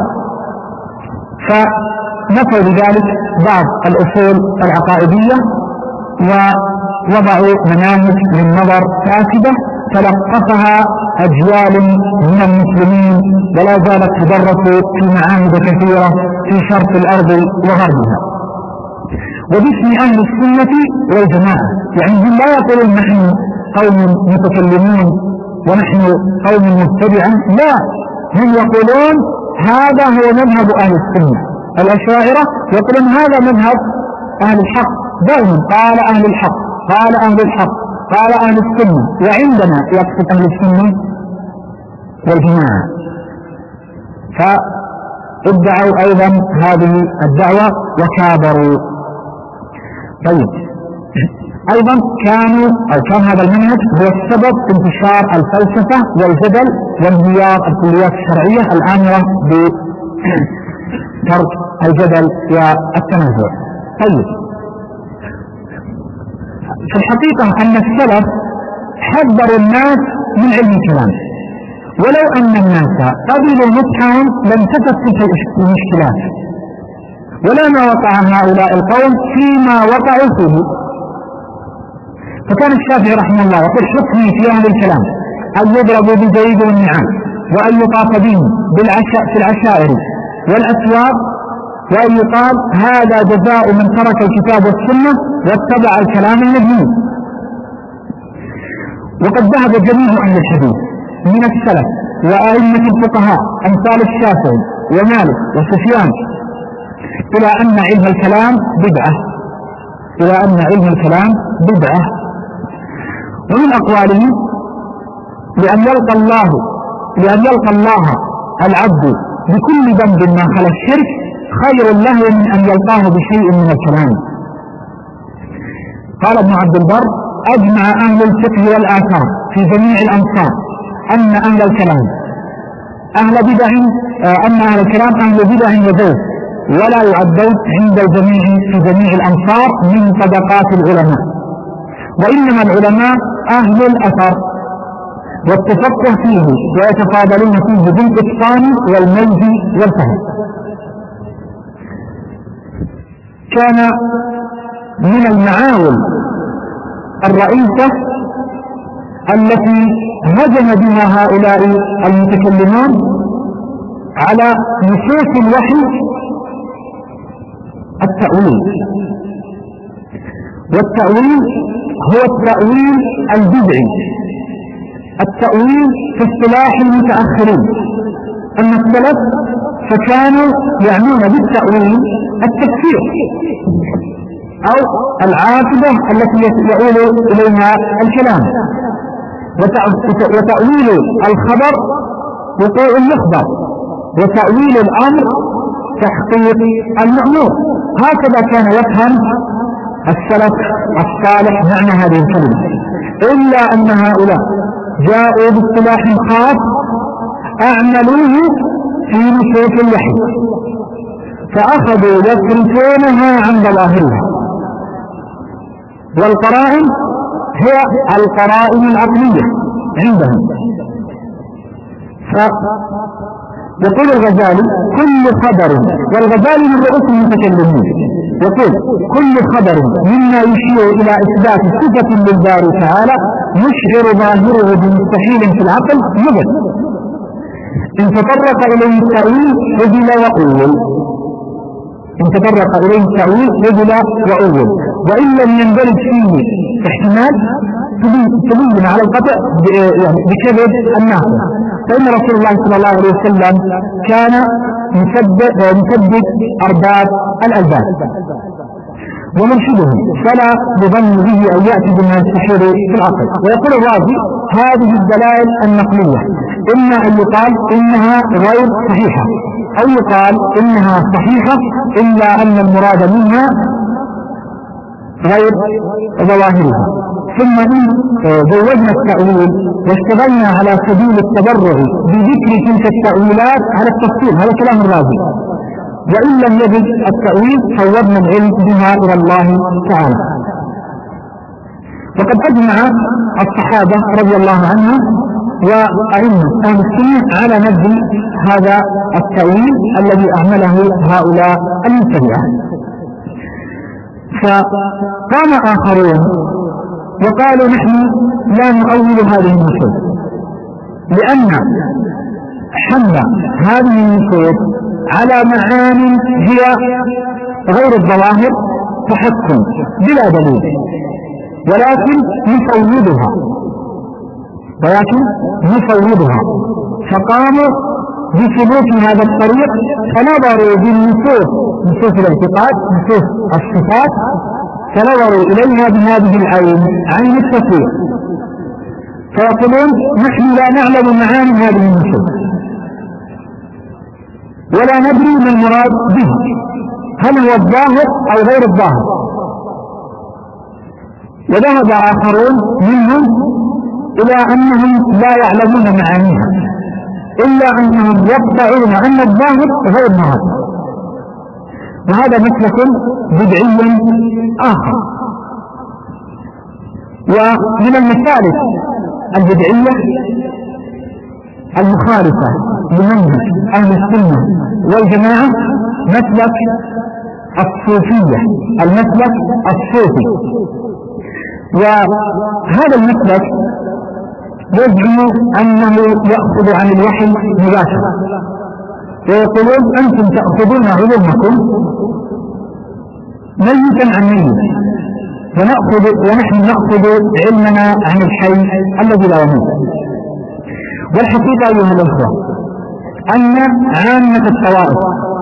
فنفوا بذلك بعض الأصول العقائدية ووضعوا مناهج للنظر فاسدة تلقفها أجيال من المسلمين ولا زالت تدرس في معاهد كثيرة في شرق الأرض وغربها. وباسم أهل السنة والجماعة، يعني هم لا يقولون نحن قوم متكلمون ونحن قوم مبتدعا، لا، هم يقولون هذا هو مذهب أهل السنة. الأشاعرة يقولون هذا مذهب أهل الحق، دائما قال أهل الحق، قال أهل الحق، قال أهل السنة. وعندنا يقصد أهل السنة والجماعة، فادعوا أيضا هذه الدعوة وكابروا. طيب، أيضا كان هذا المنهج هو السبب في انتشار الفلسفة والجدل وانهيار الكليات الشرعية الآمرة بترك الجدل والتنازع. طيب، في الحقيقة أن السلف حذروا الناس من علم الكلام، ولو أن الناس قبلوا نصحهم لانتفت تلك المشكلات، ولما وقع هؤلاء القوم فيما وقعوا فيه. فكان الشافعي رحمه الله يقول: حكمي في أهل الكلام أن يضربوا بالجريد والنعام، وأن يطاف بهم في العشائر والأسواق، وأن يقال هذا جزاء من ترك الكتاب والسنة واتبع الكلام المذموم. وقد ذهب جميع أهل الحديث من السلف وأئمة الفقهاء أمثال الشافعي ومالك وسفيان إلى أن علم الكلام بدعة، ومن أقوالهم: لأن يلقى الله العبد بكل ذنب ما خلا الشرك خير له من أن يلقاه بشيء من الكلام. قال ابن عبد البر: أجمع أهل الفقه والآثار في جميع الأمصار أن أهل الكلام أهل بدع وزوج، ولا يعدون عند الجميع في جميع الأمصار من طبقات العلماء، وإنما العلماء أهل الأثر والتفقه فيه، ويتفاضلون فيه بالإتقان والميز والفهم. كان من المعاول الرئيسة التي هجم بها هؤلاء المتكلمون على نصوص الوحي التأويل، والتأويل هو التأويل البدعي. التأويل في اصطلاح المتأخرين، أن السلف فكانوا يعنون بالتأويل التفسير أو العاقبة التي يؤول إليها الكلام، وتأويل الخبر وقوع المخبر، وتأويل الأمر تحقيق المأمور. هكذا كان يفهم السلف الصالح معنى هذه الكلمة، إلا أن هؤلاء جاءوا باصطلاح خاص أعملوه في نصوص الوحي، فأخذوا يصرفونها عن ظواهرها، والقرائن هي القرائن العقلية عندهم. يقول الغزالي: كل خبر، والغزالي من رؤوس المتكلمين، يقول: كل خبر مما يشير إلى إثبات صفة للباري تعالى يشعر ظاهره بمستحيل في العقل يبت، إن تطرق إليه التأويل وجل وأول، وإن لم يندرج فيه احتمال تبين على القطع بكذب الناس، فإن رسول الله صلى الله عليه وسلم كان يثبت أرباب الألباب ومرشدهم، فلا يظن به أن يأتي بما يستحيل في العقل. ويقول الرازي: هذه الدلائل النقلية إما أن يقال إنها غير صحيحة، أو يقال إنها صحيحة إلا أن المراد منها غير ظواهرها. ثم إن زودنا التأويل واشتغلنا على سبيل التبرع بذكر تلك التأويلات على التفصيل، هذا كلام الرازي، وإن لم يجد التأويل فوضنا العلم بها إلى الله تعالى. وقد أجمع الصحابة رضي الله عنهم وأئمة أهل السنة على نبذ هذا التأويل الذي أعمله هؤلاء المبتدعة. فقام آخرون وقالوا: نحن لا نؤول هذه النصوص، لأن حمل هذه النصوص على معاني هي غير الظواهر تحكم بلا دليل، ولكن نفوضها. فقاموا بثبوت هذا الطريق، فنظروا بالنصوص، نصوص الاعتقاد، نصوص الصفات، فنظروا إليها بهذه العين، عين التفويض، فيقولون نحن لا نعلم معاني هذه النصوص ولا ندري ما المراد به، هل هو الظاهر أو غير الظاهر. وذهب آخرون منهم إلى أنهم لا يعلمون معانيها إلا أنهم يقطعون أن الظاهر غير الظاهر، وهذا مسلك بدعي آخر. ومن المسالك البدعية المخالفة لمنهج أهل السنة والجماعة مسلك الصوفية، المسلك الصوفي. وهذا المسلك يزعم أنه يأخذ عن الوحي مباشرة، ويقولون أنتم تأخذون علومكم ميتا عن ميت، ونحن نأخذ علمنا عن الحي الذي لا يموت. والحقيقة أيها الأخوة أن عامة الطوائف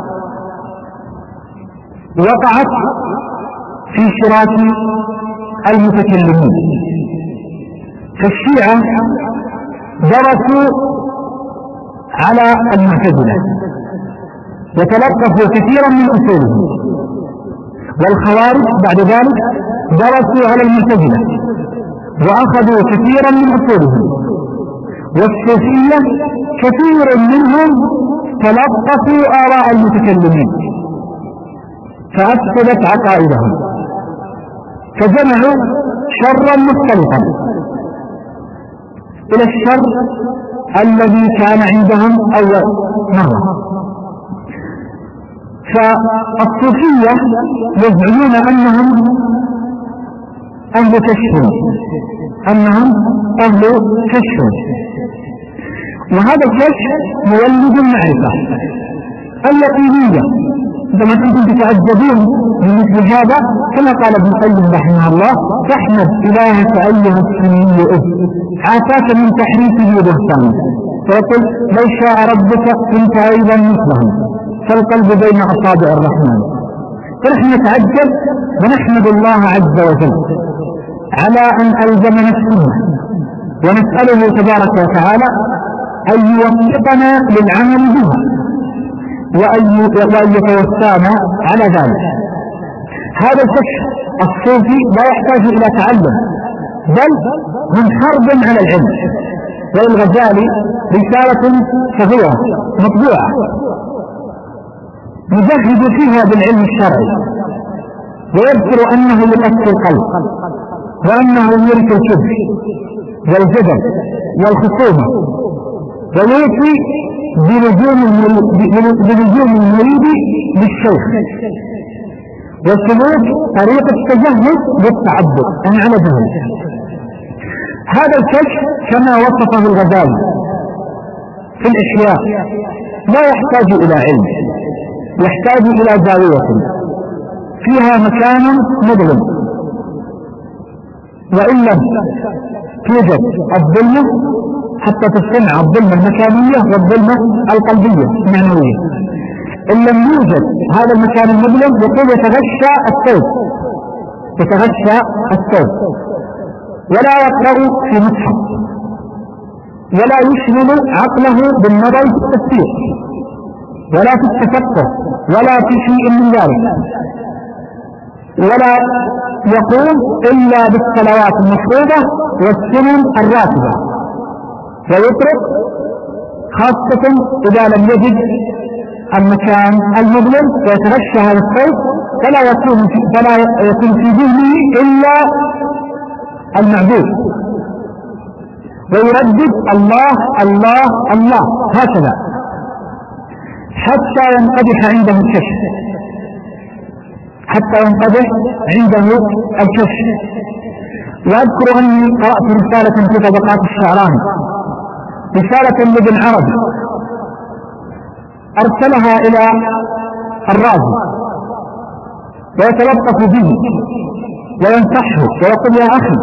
وقعت في شراك المتكلمين. فالشيعة درسوا على المعتزلة وتلقفوا كثيرا من أصولهم، والخوارج بعد ذلك درسوا على المعتزلة وأخذوا كثيرا من أصولهم، والصوفية كثير منهم تلقفوا آراء المتكلمين فأفسدت عقائدهم، فجمعوا شرا مختلفا إلى الشر الذي كان عندهم أول مرة. فالصوفية يزعمون أنهم أهل كشف، وهذا الكشف مولد المعرفة اليقينية. عندما أنتم تتعجبون من مثل هذا كما قال ابن القيم رحمه الله: فاحمد إلهك أيها السني إذ عافاك من تحريفه وبهتانه، فيقول: لو شاء ربك كنت أيضا مثلهم، فالقلب بين أصابع الرحمن. فنحن نتعجب ونحمد الله عز وجل على أن ألزمنا السنة، ونسأله تبارك وتعالى أن يوفقنا للعمل بها وأن يتوسانا على ذلك. هذا الكشف الصوفي لا يحتاج إلى تعلم، بل من حرب على العلم. وللغزالي رسالة صغيرة مطبوعة يجهز فيها بالعلم الشرعي، ويذكر أنه يؤثر القلب، وأنه يورث الكبر والجدل والخصومة، ويوصي بلزوم المريد للشيخ وسلوك طريقة التجهز للتعبد على جهل. هذا الكشف كما وصفه الغزالي في الإحياء لا يحتاج إلى علم، يحتاج إلى زاوية فيها مكان مظلم، وإن لم توجد الظلمة حتى تجتمع الظلمة المكانية والظلمة القلبية المعنوية، إن لم يوجد هذا المكان المظلم يقول يتغشى الثوب ولا يقرأ في مصحف، ولا يشغل عقله بالنظر في التفسير ولا في التفكر ولا في شيء من ذلك، ولا يقوم إلا بالصلوات المفروضة والسنن الراتبة، ويترك خاصة إذا لم يجد المكان المظلم ويتغشى هذا الصوت فلا يكون في ذهنه إلا المعبود، ويردد الله الله الله هكذا حتى ينقدح عنده الكشف، وأذكر أني قرأت رسالة في طبقات الشعراني، رسالة لابن عربي أرسلها إلى الرازي ويتلطف به وينصحه ويقول: يا أخي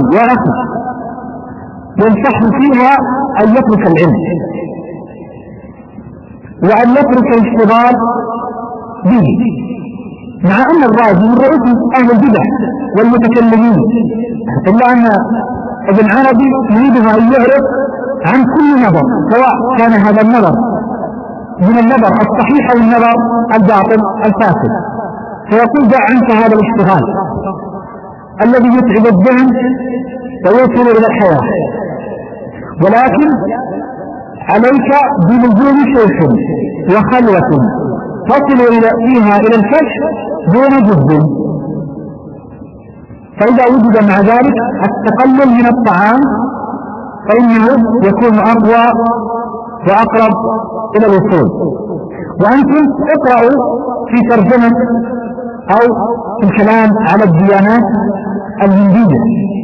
ينصح فيها أن يترك العلم وأن يترك الاشتغال به، مع أن الرازي من رؤوس أهل البدع والمتكلمين، إلا أن ابن عربي يريدها أن يعرف عن كل نظر، سواء كان هذا النظر من النظر الصحيح أو النظر الباطل الفاسد، فيقول دع عنك هذا الاشتغال الذي يتعب الذهن ويوصل إلى الحياة، ولكن عليك بلزوم شيخ وخلوة تصل فيها إلى الكشف دون جهد، فإذا وجد مع ذلك التقلل من الطعام فإنه يكون أقوى وأقرب إلى الوصول. وأنتم اقرأوا في ترجمة أو في الكلام على الديانات الهندية،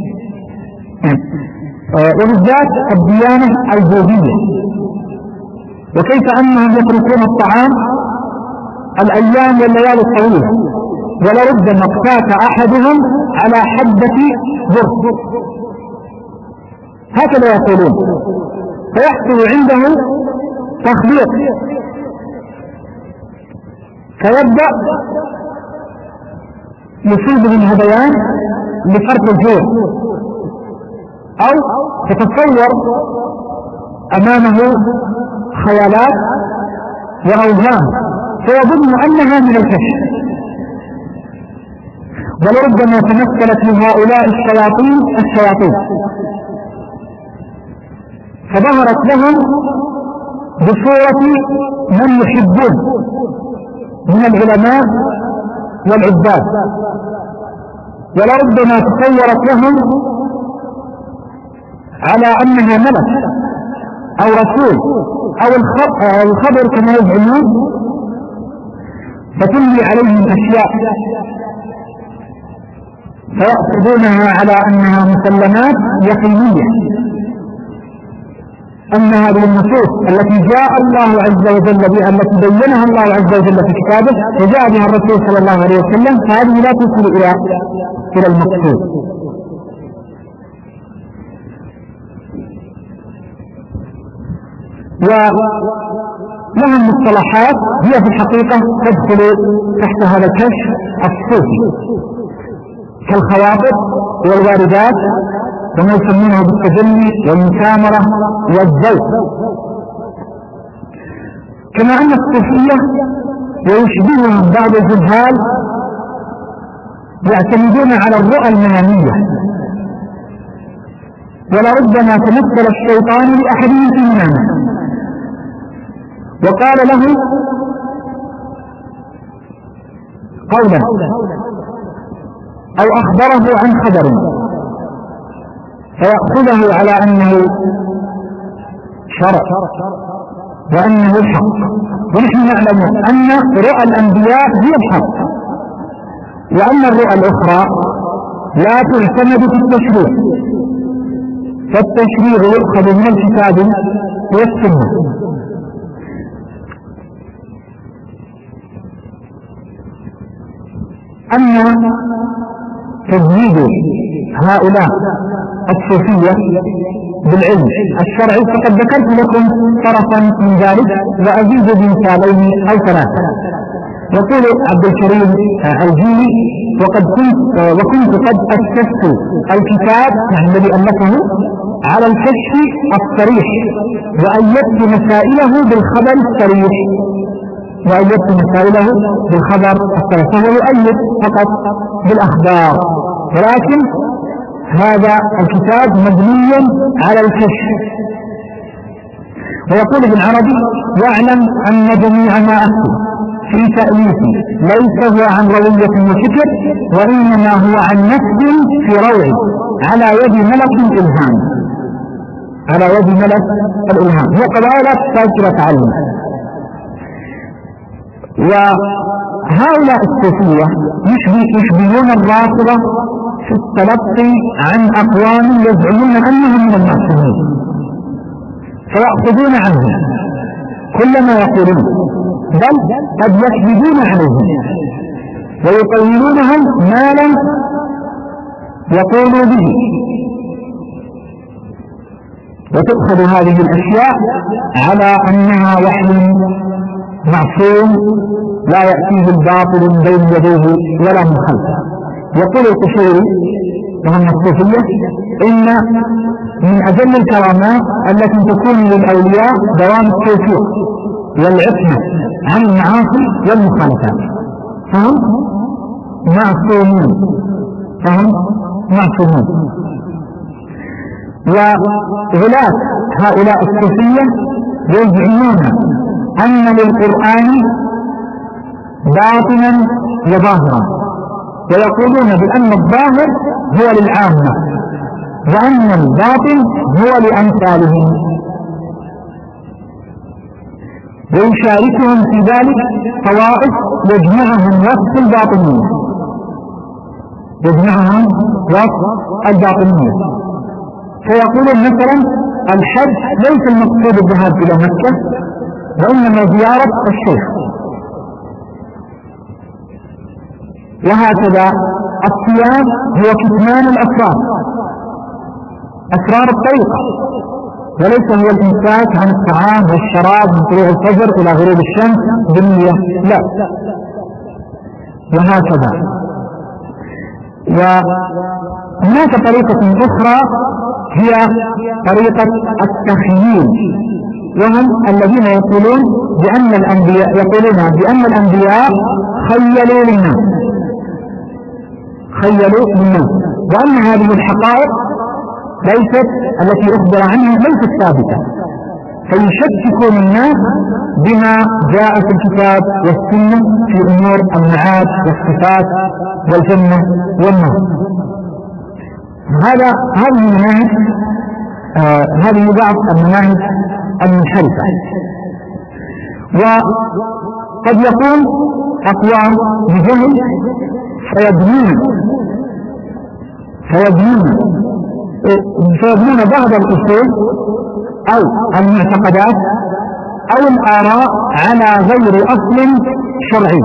وبالذات الديانة البوذية، وكيف أنهم يتركون الطعام الأيام والليالي الطويلة، ولربما اقتات أحدهم على حبة بر، هكذا يقولون، فيحصل عنده تخليط، فيبدأ يصيبه الهذيان لفرط الجوع، أو تتصور أمامه خيالات وأوهام فيظن أنها من الكشف، ولربما تمثلت لهؤلاء الشياطين فظهرت لهم بصورة من يحبون من العلماء والعباد، ولربما تصورت لهم على أنها ملك أو رسول أو الخبر كما يزعمون، فتملي عليهم أشياء فيأخذونها على أنها مسلمات يقينية، أن هذه النصوص التي جاء الله عز وجل بها، التي بينها الله عز وجل في كتابه وجاء بها الرسول صلى الله عليه وسلم، فهذه لا تصل إلى المقصود. ولهم مصطلحات هي في الحقيقة تدخل تحت هذا الكشف الصوفي، كالخواطر والواردات وما يسمونه بالتجلي والمسامرة والذوق. كما أن الصوفية ويشبههم بعض الجهال يعتمدون على الرؤى المنامية، ولربما تمثل الشيطان لأحدهم في منامه وقال له قولا أو أخبره عن خبر فيأخذه على أنه شرع وأنه الحق، ونحن نعلم أن رؤى الأنبياء هي الحق، وأن الرؤى الأخرى لا تعتمد في التشريع، فالتشريع يؤخذ من الكتاب والسنة. أما تزيد هؤلاء الصوفية بالعلم الشرعي فقد ذكرت لكم طرفا من ذلك وأزيد بمثالين أو ثلاثة. يقول عبد الكريم الجيلي وكنت قد أسست الكتاب الذي ألفه على الكشف الصريح وأيدت مسائله بالخبر الصريح، فهو يؤيد فقط بالأخبار، ولكن هذا الكتاب مبني على الكشف. ويقول ابن عربي واعلم أن جميع ما أكتب في تأليفي ليس هو عن روية وفكر، وإنما هو عن نفس في روعي على يد ملك الإلهام، هو قضايا لا تحتاج إلى تعلم. وهؤلاء الصوفية يشبهون الرافضة في التلقي عن أقوام يزعمون أنهم من المعصومين، فيأخذون عنهم كل ما يقولون، بل قد يكذبون عليهم ويقولونهم ما لم يقولوا به، وتؤخذ هذه الأشياء على أنها وحي معصوم لا يأتيه الباطل من بين يديه ولا من خلفه. يقول القشيري وهم الصوفية، إن من أجل الكرامات التي تكون للأولياء دوام التوفيق والعصمة عن المعاصي والمخالفات، فهم معصومون، وغلاة هؤلاء الصوفية يزعمون أن للقرآن باطنا وظاهرا، ويقولون بأن الظاهر هو للعامة وأن الباطن هو لأمثالهم، ويشاركهم في ذلك طوائف يجمعهم وصف الباطنية، فيقولون مثلا الحج ليس المقصود الذهاب إلى مكة وإنما زيارة الشيخ، وهكذا الصيام هو كتمان الأسرار، أسرار الطريقة، وليس هو الإمساك عن الطعام والشراب من طلوع الفجر إلى غروب الشمس بالنية، لا، وهكذا. وهناك طريقة أخرى هي طريقة التخييل، وهم الذين يقولون بأن الأنبياء خيلوا للناس، وأن هذه الحقائق ليست التي أخبر عنها ليست ثابتة، فيشككون الناس بما جاء في الكتاب والسنة في أمور المعاد والصفات والجنة والنار. هذه بعض المناهج المنحرفة. وقد يكون أقوام بجهل فيبنون بعض الأصول أو المعتقدات أو الآراء على غير أصل شرعي.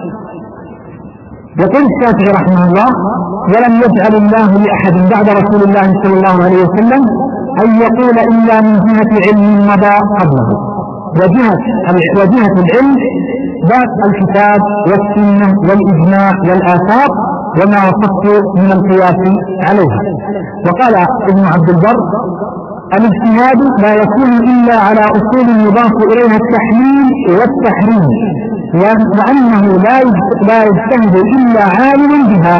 يقول الشافعي رحمه الله: ولم يجعل الله لأحد بعد رسول الله صلى الله عليه وسلم أن يقول إلا من جهة علم مضى قبله، وجهة العلم ذات الكتاب والسنة والإجماع والآثار وما وصفت من القياس عليها. وقال ابن عبد البر: الاجتهاد لا يكون إلا على أصول يضاف إليها التحليل والتحريم، وأنه لا يجتهد إلا عالم بها،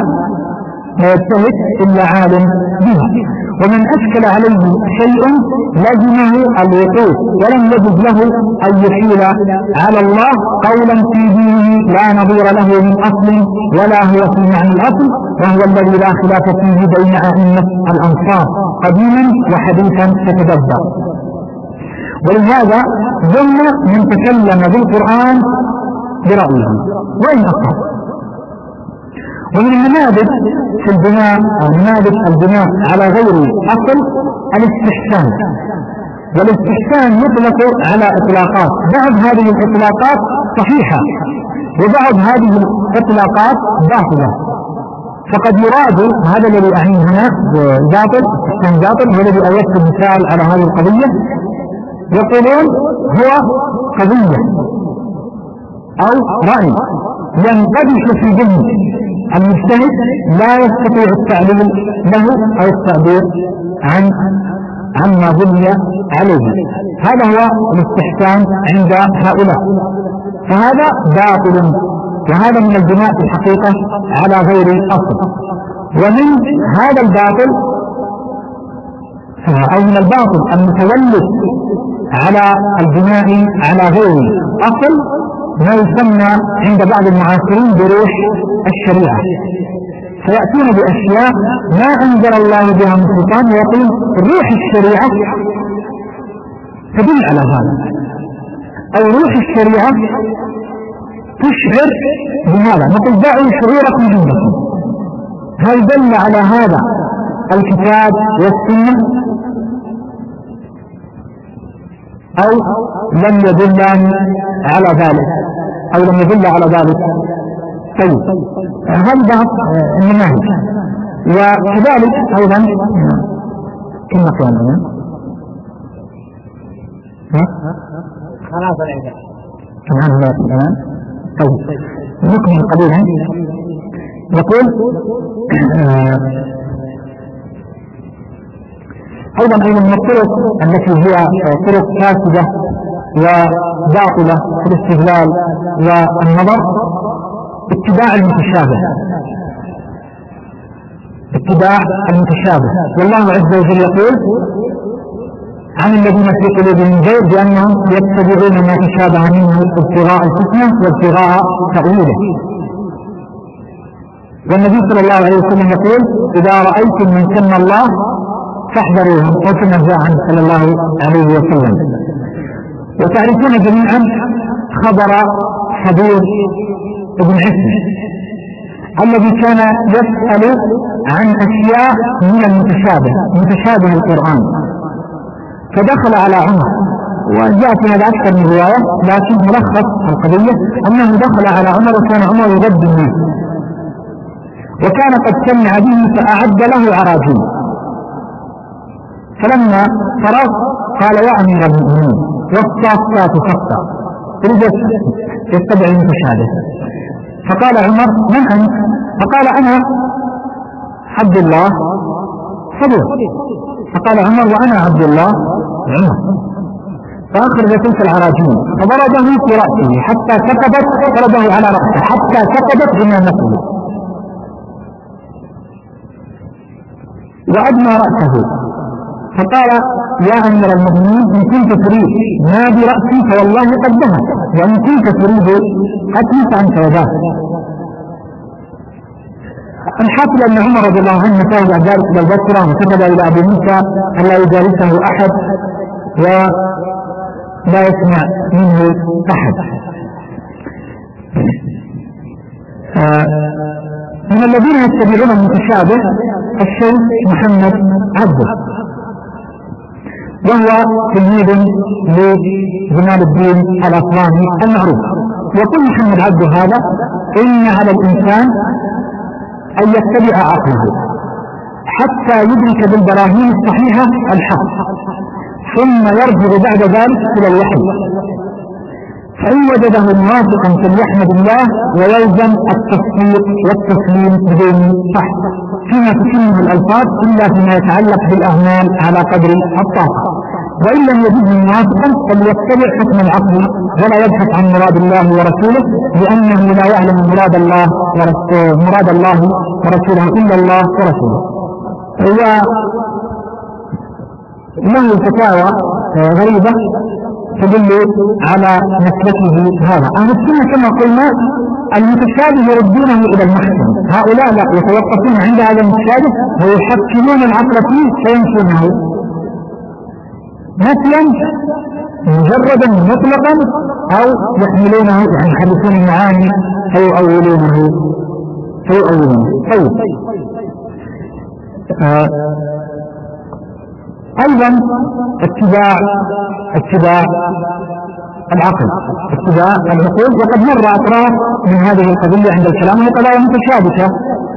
ومن أشكل عليه شيء لزمه الوقوف، ولم يجد له أن يحيل على الله قولا في دينه لا نظير له من أصل ولا هو في معنى الأصل، وهو الذي لا خلاف فيه بين أئمة الأنصار قديما وحديثا تتدبر. ولهذا ظن من تكلم بالقرآن برأيه وإن أصاب. ومن النماذج في البناء أو نماذج البناء على غير أصل الاستحسان، والاستحسان يطلق على إطلاقات، بعض هذه الإطلاقات صحيحة وبعض هذه الإطلاقات باطلة. فقد يراد هذا الذي أعنيه هنا باطل، استحسان باطل، هو الذي أوجدت مثال على هذه القضية. يقولون هو قضية أو رأي ينقدح في ذهن المجتهد لا يستطيع التعليل له أو التعبير عما بني عليه. هذا هو الاستحسان عند هؤلاء، فهذا باطل، وهذا من البناء في الحقيقة على غير أصل. ومن هذا الباطل أو من الباطل المتولد على البناء على غير أصل ما يسمى عند بعض المعاصرين بروح الشريعة، فيأتون بأشياء ما أنزل الله بها من سلطان، ويقول روح الشريعة تدل على هذا، أو روح الشريعة تشعر بهذا. نقول دعوا شعوركم عندكم، هل دل على هذا الكتاب والسنة أو لم يدل على ذلك أو لم يدل على ذلك؟ طيب، هذا بعض النماذج. وكذلك أيضا كما قلنا خلاص العشاء الآن. طيب، نكمل قليلا. يقول أيضا من الطرق التي هي طرق فاسدة وباطلة في الاستدلال والنظر اتباع المتشابه. والله عز وجل يقول عن الذين في قلوبهم زيغ بأنهم يتبعون ما تشابه منه ابتغاء الفتنة وابتغاء تأويله. والنبي صلى الله عليه وسلم يقول إذا رأيتم من سمى الله فاحذروهم، وكما جاء عنه صلى الله عليه وسلم. وتعرفون جميعا خبر حبيب بن عثمان الذي كان يسأل عن أشياء من متشابه القرآن، فدخل على عمر، وجاء في هذا أكثر من رواية، لكن ملخص القضية أنه دخل على عمر وكان عمر يرد الناس، وكان قد سمع به فأعد له عراجيل. فلما فرغ قال يا أمير المؤمنين والصافات صفا، رجت يتبع المتشابه. فقال عمر من أنت؟ فقال أنا عبد الله صدوق. فقال عمر وأنا عبد الله عمر. فأخرج تلك العراجيل فضربه في رأسه حتى سقطت، ضربه على رأسه حتى سقطت عمامته وأدنى رأسه. فقال يا أمير المؤمنين إن كنت تريد ما برأسي فوالله قد ذهب، وإن كنت تريد قتلي فأنت وذاك. الحاصل أن عمر رضي الله عنه فاز ذلك إلى البصرة وكتب إلى أبي موسى أن لا يجالسه أحد ولا يسمع منه أحد. من الذين يتبعون المتشابه الشيخ محمد عبده، وهو تلميذ لجمال الدين الأصلاني المعروف. يقول محمد عبده هذا إن على الإنسان أن يتبع عقله حتى يدرك بالبراهين الصحيحة الحق، ثم يرجع بعد ذلك إلى الوحي، فإن وجده موافقا فليحمد الله ويلزم التصديق والتسليم بدون صح فيما تتمه الألفاظ إلا فيما يتعلق بالأعمال على قدر الطاقة، وإن لم يجده موافقا فليتبع حكم العقل ولا يبحث عن مراد الله ورسوله، لأنه لا يعلم مراد الله ورسوله إلا الله ورسوله. له فتاوى غريبة تدل على مسلكه هذا. أهل السنة كما قلنا المتشابه يردونه إلى المحكم، هؤلاء لا يتوقفون عند هذا المتشابه ويحكمون العقل فيه فينفونه نفيا مجردا مطلقا، أو يحملونه يعني يحدثون المعاني فيؤولونه. طيب أيضا اتباع العقل، اتباع العقول، وقد مر أطراف من هذه القضية عند الكلام وهي قضايا متشابكة.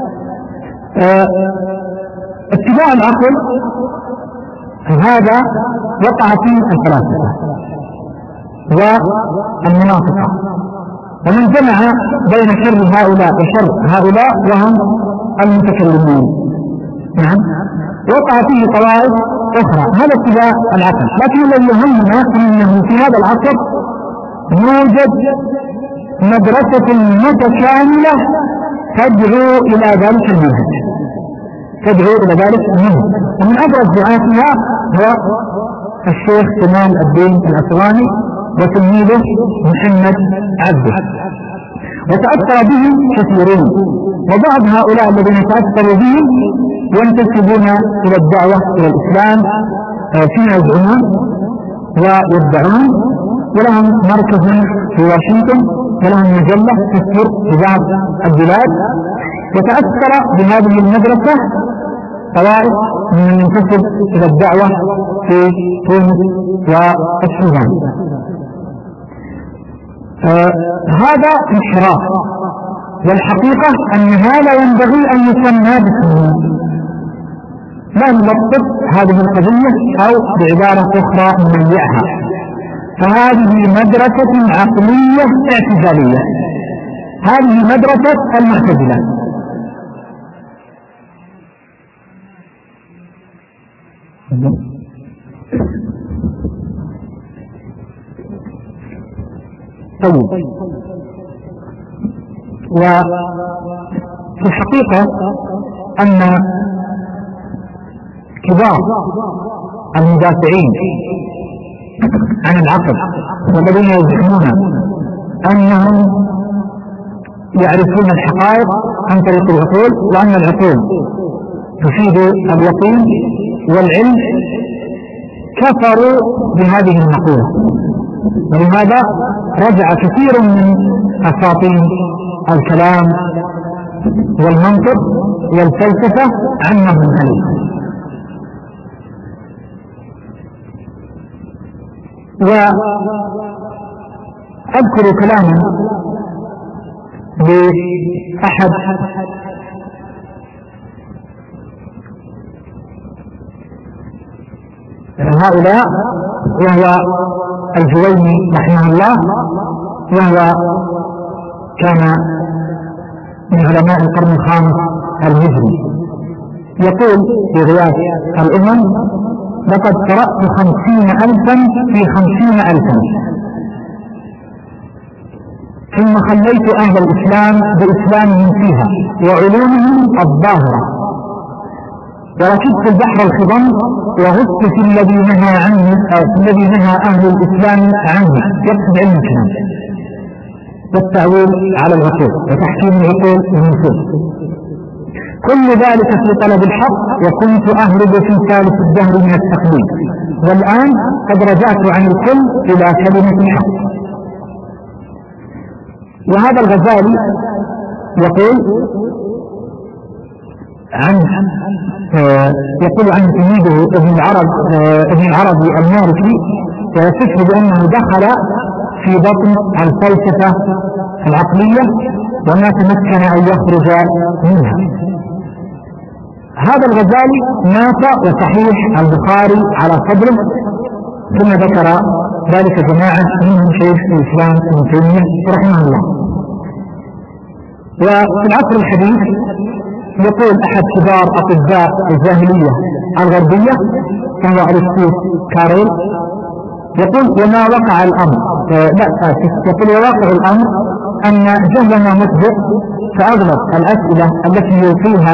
اتباع العقل هذا وقع فيه الفلاسفة والمناطقة، ومن جمع بين شر هؤلاء وشر هؤلاء وهم المتكلمين. نعم، وقع فيه طوائف أخرى، هذا اتباع العقل. لكن الذي يهمنا أنه في هذا العصر يوجد مدرسة متكاملة تدعو إلى ذلك المنهج، ومن أبرز دعاتها هو الشيخ جمال الدين الأصلاني وتلميذه محمد عبده، وتأثر بهم كثيرون، وبعض هؤلاء الذين تأثروا بهم ينتسبون إلى الدعوة إلى الإسلام فيما يزعمون ويدعون، ولهم مركز في واشنطن، ولهم مجلة تذكر في بعض البلاد. وتأثر بهذه المدرسة طوائف من ينتسب إلى الدعوة في تونس والسودان. هذا انحراف، والحقيقة أن هذا ينبغي أن يسمى باسمه. لا نلطف هذه القضية أو بعبارة أخرى نميعها، فهذه مدرسة عقلية اعتزالية، هذه مدرسة المعتزلة. طيب، وفي الحقيقة أن كبار المدافعين عن العقل والذين يزعمون أنهم يعرفون الحقائق عن طريق العقول، وأن العقول تفيد اليقين والعلم، كفروا بهذه المقولة. ولهذا رجع كثير من أساطين الكلام والمنطق والفلسفة عنهم عليه. وأذكر كلاما لأحد هؤلاء وهو الجويني رحمه الله، وهو كان من علماء القرن الخامس الهجري، يقول في غياث الأمم: لقد قرأت 50,000 في 50,000، ثم خليت أهل الإسلام بإسلامهم فيها وعلومهم الظاهرة، وركبت البحر الخضم وغصت في الذي نهى أهل الإسلام عنه، يقصد علم الكلام والتأويل على العقول وتحكيم العقول والنصوص، كل ذلك في طلب الحق، وكنت أهرب في ثالث الدهر من التقليد، والآن قد رجعت عن الكل إلى كلمة الحق. وهذا الغزالي يقول عن تلميذه ابن العربي المالكي، ويصفه بأنه دخل في بطن الفلسفة العقلية وما تمكن أن يخرج منها. هذا الغزالي مات وصحيح البخاري على صدره، ثم ذكر ذلك جماعة منهم شيخ الإسلام ابن تيمية رحمه الله. وفي العصر الحديث يقول أحد كبار أطباء الجاهلية الغربية وهو أرسطو كاريل، يقول: وما وقع الأمر يقول: وواقع الأمر أن جهلنا مسبق، فأغلب الأسئلة التي يلقيها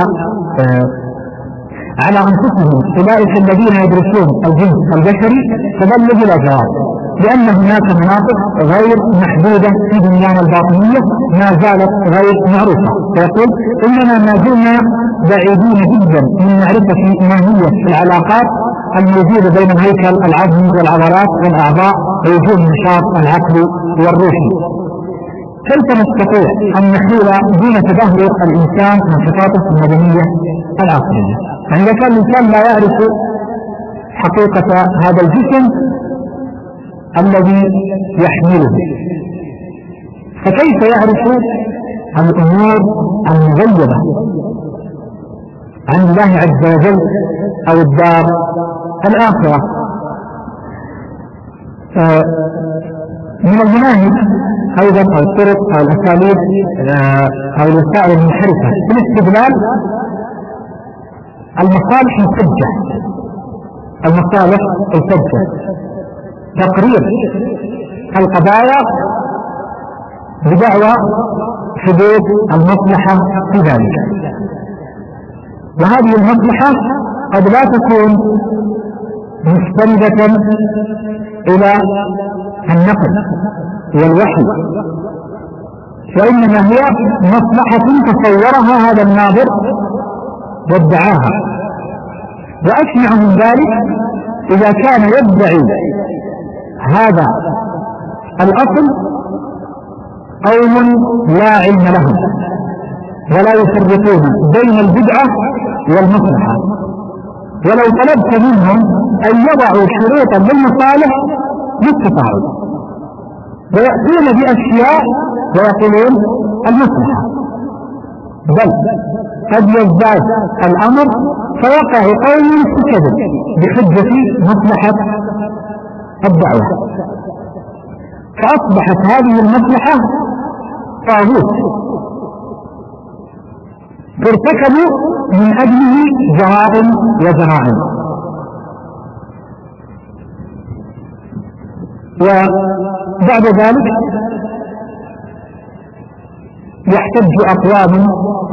على أنفسهم أولئك الذين يدرسون الجنس البشري تظل بلا جواب، لأن هناك مناطق غير محدودة في دنيانا الباطنية ما زالت غير معروفة. فيقول: إننا ما زلنا بعيدين جدا من معرفة ماهية العلاقات الموجودة بين الهيكل العظمي والعضلات والأعضاء ووجود النشاط العقلي والروحي. كيف نستطيع أن نحول دون تدهور الإنسان نشاطاته المدنية العقلية؟ يعني إذا كان الإنسان لا يعرف حقيقة هذا الجسم الذي يحمله، فكيف يعرف الأمور المغيبة عن الله عز وجل أو الدار الآخرة؟ من المناهج أيضا أو الطرق أو الأساليب أو الوسائل المنحرفة في الاستدلال المصالح الحجة، تقرير القضايا بدعوى حدود المصلحة في ذلك. وهذه المصلحة قد لا تكون مستندة إلى النقل والوحي، وإنما هي مصلحة تصورها هذا الناظر وادعاها. وأشنع من ذلك إذا كان يدعي هذا الأصل قوم لا علم لهم ولا يفرقون بين البدعة والمصلحة، ولو طلبت منهم أن يضعوا شروطا للمصالح يستطيعون، ويأتون بأشياء ويقولون المصلحة، بل قد يزداد الأمر فيقع قوم في كذب بحجة مصلحة الدعوة، فأصبحت هذه المصلحة طاغوت ترتكب من أجله جرائم وجرائم. وبعد ذلك يحتج أقوام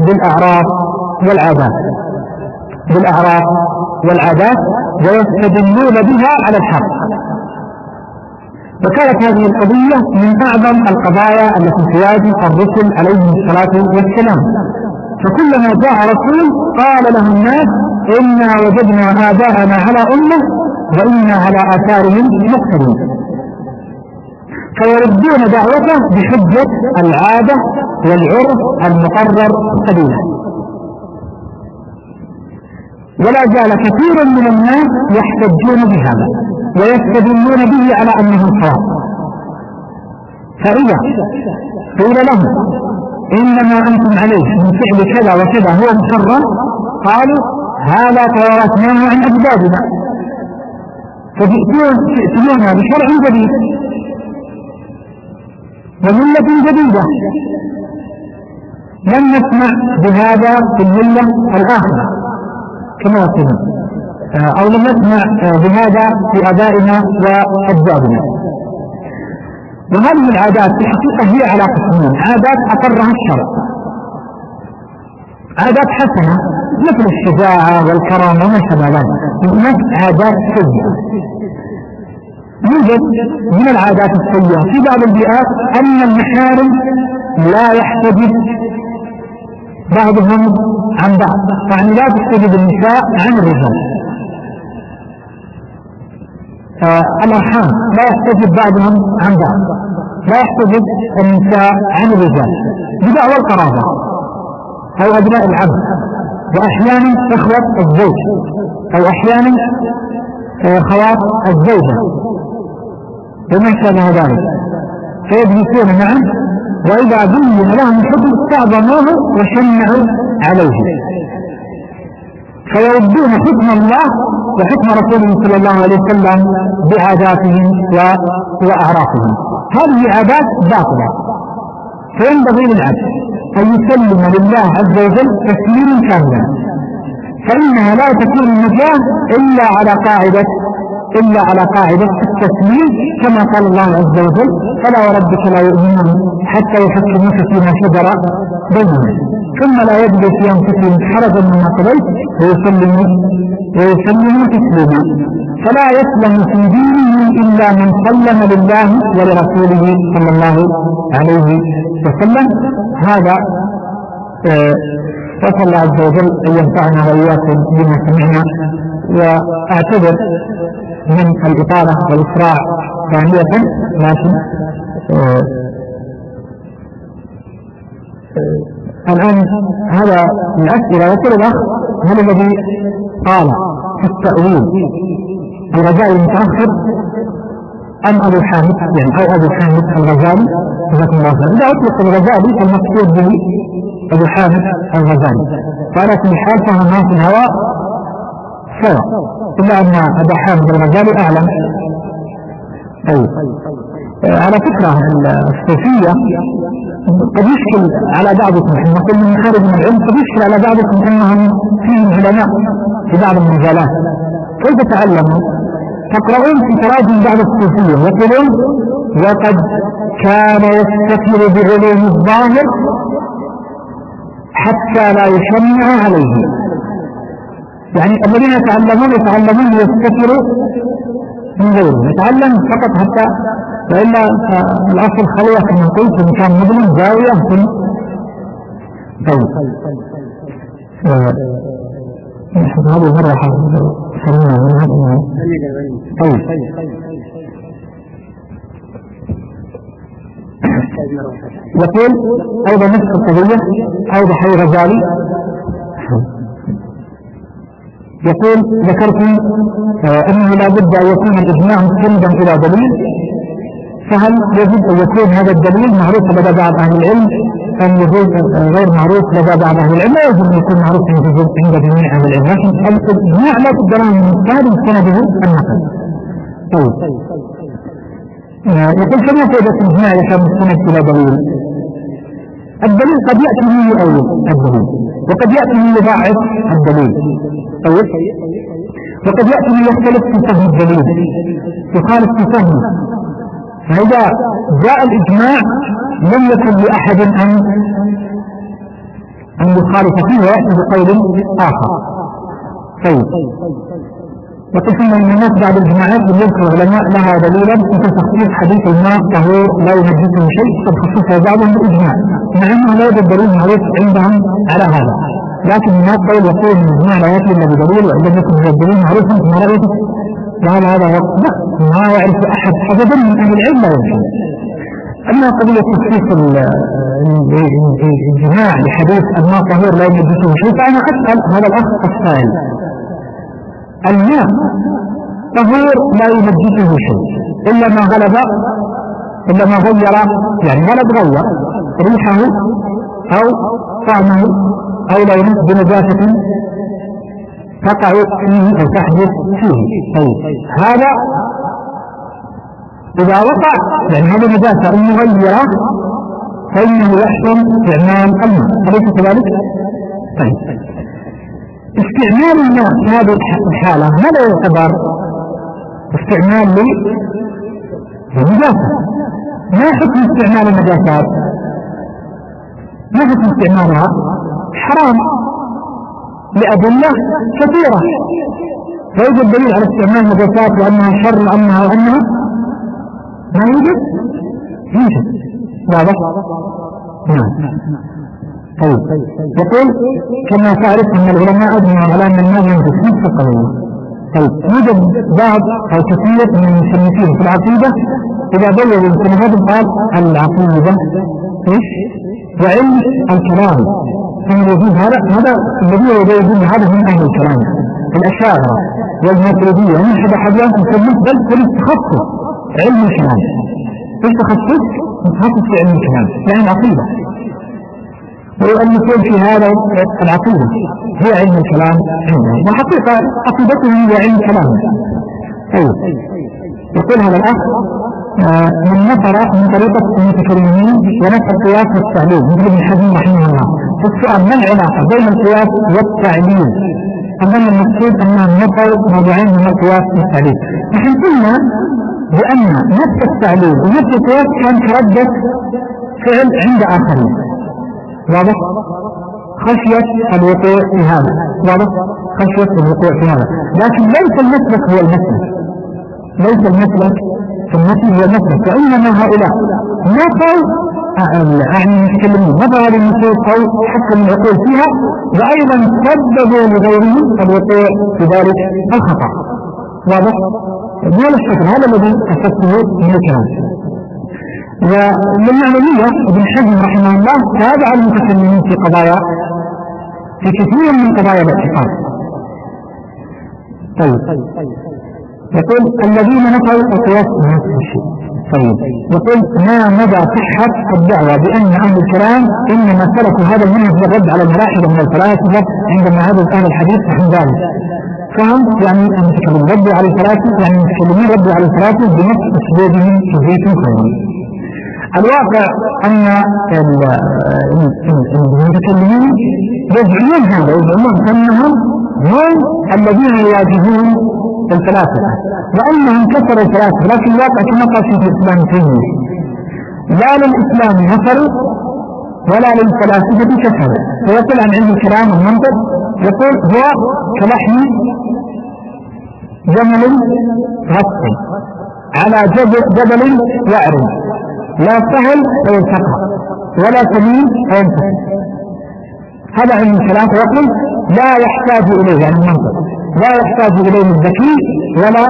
بالأعراف والعادات ويستدلون بها على الحق. وكانت هذه القضية من أعظم القضايا التي تواجه الرسل عليهم الصلاة والسلام. فكلما جاء رسول قال له الناس إنا وجدنا آباءنا على أمة وإنا على آثارهم مقتدون، فيردون دعوته بحجة العادة والعرف المقرر قديما. ولا زال كثير من الناس يحتجون بهذا ويستدلون به على أنه صواب. فإذا قيل لهم إنما أنتم عليه من فعل كذا وكذا هو محرم، قالوا هذا توارثناه عن أجدادنا، فتأتون بشرع جديد وملة جديدة لم نسمع بهذا في الملة الآخرة كما يقولون، أو لم نسمع بهذا في آبائنا وأجدادنا. وهذه العادات في الحقيقة هي على قسمين: عادات أقرها الشرع، عادات حسنة مثل الشجاعة والكرامة وما شابه ذلك، وهناك عادات سيئة. يوجد من العادات السيئة في بعض البيئات أن المحارم لا يحتجب بعضهم عن بعض، يعني لا تحتجب النساء عن الرجال. الأرحام لا يحتجب بعضهم عن بعض، لا يحتجب النساء عن الرجال بدعوى القرابة أو أبناء العم، وأحيانا إخوة الزوج، أو أحيانا خوات الزوجة وما شابه ذلك، فيجلسون معا وإذا بين لهم الحكم استعظموه وشنعوا عليه، فيردون حكم الله وحكم رسوله صلى الله عليه وسلم بعاداتهم وأعرافهم. هذه عادات باطلة، فينبغي للعبد أن يسلم لله عز وجل تسليما كاملا، فإنها لا تكون النجاة إلا على قاعدة التسليم، كما قال الله عز وجل: فلا وربك لا يؤمنون حتى يحكموك فيما شجر بينهم ثم لا يجدوا في أنفسهم حرجا مما قضيت ويسلموا تسليما. فلا يسلم في دينه إلا من سلم لله ولرسوله صلى الله عليه وسلم. هذا وصلى الله عز وجل أن ينفعنا وإياكم بما سمعنا. وأعتذر من الإطالة والإسراع ثانية، لكن الآن هذا الأسئلة. يقول الأخ: هل الذي قال في التأويل الغزالي المتأخر أم أبو حامد، يعني أو أبو حامد الغزالي؟ جزاكم الله خيرا. إذا أطلق الغزالي فالمقصود به أبو حامد الغزالي، فعلى كل حال فهمنا في الهواء سواء، إلا أن أبا حامد الغزالي أعلم. طيب، على فكرة الصوفية قد يشكل على بعضكم، حين نقول من خارج من العلم قد يشكل على بعضكم أنهم فيهم علماء في بعض المجالات. كيف تعلموا؟ تقرؤون في تراجم بعض الصوفية يقولون: وقد كان يستكبر بعلوم الظاهر حتى لا يشنع عليه. يعني الذين يتعلمون يستكبروا من غيره، يتعلم فقط حتى، وإلا الأصل خلوة كما قلت، إن كان مظلم زاوية ثم. طيب، هذه مرة خلونا منها. طيب، يقول أيضا نفس القضية أوضح الغزالي، يقول: ذكرتم أنه لا بد أن يكون الإجماع مستندا إلى دليل، فهل يجب أن يكون هذا الدليل معروف لدى بعض أهل العلم أم يجوز غير معروف لدى بعض أهل العلم؟ لا يجب أن يكون معروف عند جميع أهل العلم، لكن الإجماع لا بد له من مستند سنده النقل. طيب، يقول: كما فائدة الإجماع إذا كان مستند إلى دليل؟ الدليل قد يأتي من يؤول الدليل، وقد يأتي من يضاعف الدليل. طيب، وقد يأتي من يختلف في فهم الدليل، يخالف في فهمه. فإذا جاء الإجماع لم يكن لأحد أن أن يخالف فيه ويأتي بقول آخر. طيب، يقول ثم إن الناس بعد الجماعات يذكر العلماء لها دليلا في تخصيص حديث الماء طهور لا ينجسه شيء، قد خصصه بعضهم بالإجماع، مع أنه لا يوجد دليل معروف عندهم على هذا، لكن الناس قول يقول من الإجماع لا يأتي إلا بدليل، وإن لم يكن هذا الدليل معروفا ما رأيك؟ قال هذا لا، ما يعرف أحد أبدا من أهل العلم لا يمكن. أما قضية تخصيص الجماع لحديث الماء طهور لا ينجسه شيء، فأنا أسأل هذا الأخ السائل: الماء طهور لا ينجسه شيء إلا ما غلب، إلا ما غير، يعني غير ريحه أو طعمه أو لونه بنجاسة تقع فيه أو تحدث فيه. طيب، هذا إذا وقع يعني هذه نجاسة مغيرة فإنه يحسن استعمال الماء، أليس كذلك؟ طيب، استعمال الماء في هذه الحالة ماذا يعتبر استعمال للنجاسة؟ ما حكم استعمال النجاسات؟ ما حكم استعمالها؟ حرام لأدلة كثيرة، فيوجد دليل على استعمال النجاسات وأنها شر وأنها ما يوجد؟ يوجد. واضح؟ نعم. طيب، يقول كما تعرف أن العلماء أجمعوا على أن الماء ينجس نفس القضية. طيب، يوجد بعض أو كثير من المصنفين في العقيدة إذا بلغوا المصنفات قال العقيدة إيش؟ وعلم الكلام، فالوجود هذا الذي يجوز هذا من أهل الكلام، الأشاعرة والماتريدية ومن حدا يسميه بل كل تخصص علم الكلام. إيش تخصص؟ متخصص في علم الكلام، يعني العقيدة، والمسؤول في هذا العقيدة هي علم الكلام عندهم، وحقيقة عقيدتهم هي علم الكلام. طيب، يقول هذا الأخ من نفر من طريقة المتكلمين ونفى القياس والتعليل مثل ابن حزم رحمه الله. السؤال: ما العلاقة بين القياس والتعليل؟ أظن المقصود أنهم نفوا موضوعين من القياس والتعليل. نحن قلنا بأن نفس التعليل ونفس القياس كان تردد فعل عند آخرين، واضح؟ خشية الوقوع في هذا، واضح؟ خشية الوقوع في هذا، لكن ليس المسلك هو المسلك، ليس المسلك في النفي هو المسلك، وإنما هؤلاء نفوا المتكلمين نفوا هذه النصوص أو حكم العقول فيها، وأيضا سببوا لغيرهم الوقوع في ذلك الخطأ، واضح؟ بهذا الشكل هذا الذي أسسته من الكلام. وللمعلومية ابن حزم رحمه الله تابع المتكلمين في قضايا، في كثير من قضايا الاعتقاد. طيب، يقول الذين نفوا القياس نفس الشيء. طيب، يقول ما مدى صحة الدعوة بأن أهل الكلام إنما سلكوا هذا المنهج للرد على الملاحدة من الفلاسفة عندما هذا أهل الحديث عن ذلك؟ فهم يعني المتكلمين ردوا على الفلاسفة، يعني المتكلمين ردوا على الفلاسفة بنفس أسلوبهم في زيت خير. الواقع أن المتكلمين يزعمون هذا، يزعمون أنهم هم الذين يواجهون الفلاسفة وأنهم كسروا الفلاسفة، لكن الواقع كما قال شيخ الإسلام تيمية لا للإسلام نصروا ولا للفلاسفة كسروا. فيقول عن علم الكلام والمنطق، يقول هو كلحم جمل غصب على جبل يعرض، لا سهل فيلتقى ولا سمين فينتهي. هذا علم الكلام، ويقول لا يحتاج إليه، يعني المنطق لا يحتاج إليه الذكي ولا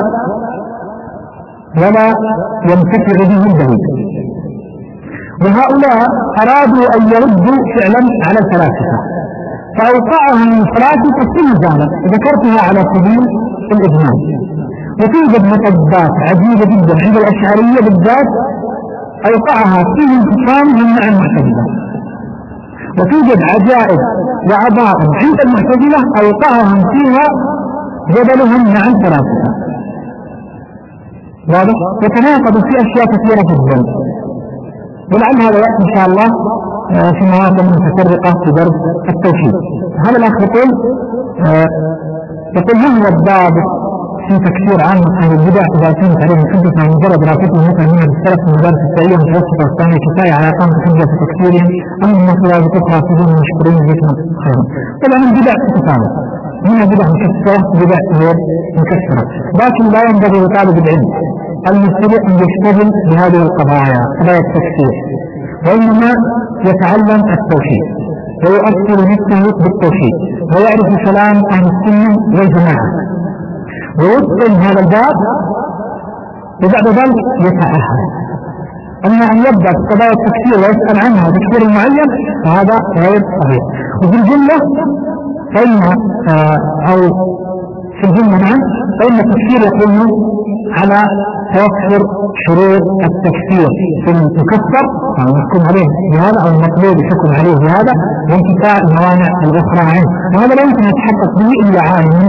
ينتفع به الدليل. وهؤلاء أرادوا أن يردوا فعلا على الفلاسفة، فأوقعهم الفلاسفة في مجالات ذكرتها على سبيل الإجمال. وتوجد مطبات عجيبة جدا عند الأشعرية بالذات أوقعها فيه انفصامهم مع المعتزلة، وتوجد عجائب وعظائم عند المعتزلة أوقعهم فيها جدلهم مع الفلاسفة، واضح؟ يتناقض في أشياء كثيرة جدا، ولعل هذا يأتي إن شاء الله في مواطن متفرقة في درس التوحيد. هذا الأخ يقول ما هو الضابط في تكفير عامة أهل البدع إذا كانت عليهم حجة عن مجرد رافتهم مثل من السلف من المدارس السعية المتوسطة والثانية كفاية على إقامة حجة في تكفيرهم، أما المسألة الأخرى فهم مشكورين بكم خيرا. طبعا البدع تتفاوت، هنا بدع مكفرة بدع غير مكفرة، لكن لا ينبغي لطالب العلم المبتدئ أن يشتغل بهذه القضايا قضايا التكفير، وإنما يتعلم التوحيد ويؤثر نفسه بالتوحيد ويعرف كلام أهل السنة والجماعة ويتقن هذا الباب، وبعد ذلك يتأهل. أما أن يبدأ في قضايا التكفير ويسأل عنها وتكفير المعين فهذا غير صحيح. وفي الجملة فإن أو في الجملة نعم فإن التكفير يكون على توفر شروط التكفير في المكفر أو يحكم عليه بهذا أو المطلوب يحكم عليه بهذا وانتفاء الموانع الأخرى عنه، وهذا لا يمكن أن يتحقق به إلا عالم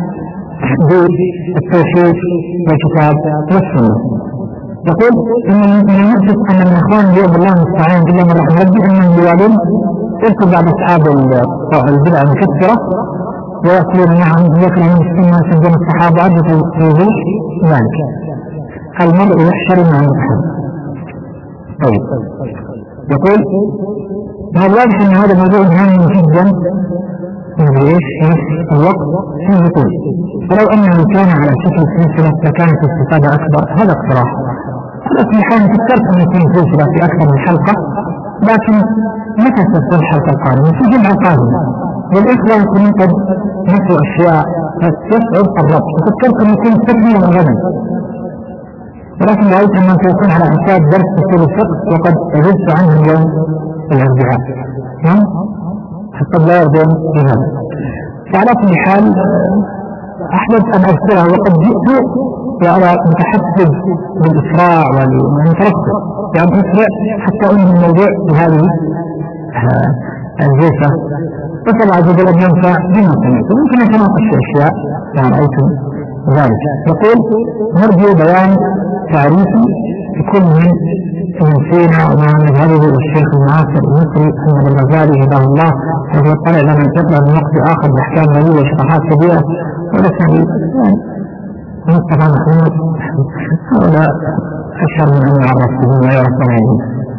بالتوحيد والكتاب والسنة. يقول إن من المؤسف أن من إخوان اليوم الله المستعان بالله من رحمه ربي أنهم يوالون يذكر بعض أصحاب البدع المكفرة ويقولون نعم يكرهون السنة سجن الصحابة عدة الوضوح ذلك المرء يحشر مع المتحدث. طيب يقول هذا واضح أن هذا الموضوع هام جدا في الوقت فيه طول، ولو أنه كان على شكل سلسلة لكانت الاستفادة أكبر. هذا اقتراح. على كل حال فكرت أن يكون سلسلة في أكثر من حلقة، لكن متى ستكون الحلقة القادمة؟ في الجمعة القادمة، والإخوة يكونون قد نسوا أشياء يصعب الربط، ففكرت أن يكون سريا غدا، ولكن رأيت أنه سيكون على أساس درس أصول الفقه وقد أجزت عنه اليوم الأربعاء حتى لا يرضون بهذا. فعلى كل حال أحببت أن أذكرها وقد جئت وأنا متحفز بالإسراع والمترقب يعني أسرع حتى أنهي الموضوع بهذه الجلسة، فسأل عز وجل أن ينفع بما سمعت وممكن نتناقش في أشياء كما رأيتم ذلك. يقول نرجو بيان تعريفي لكل من سينا وما مذهبه والشيخ المعاصر المصري محمد الغزالي هداه الله، الذي يطلع لنا جبل من وقت آخر بأحكام نبوية وشطحات كبيرة ولسنا مصطفى محمود هؤلاء أشهر من أن يعرف بهم ويعرف عنهم.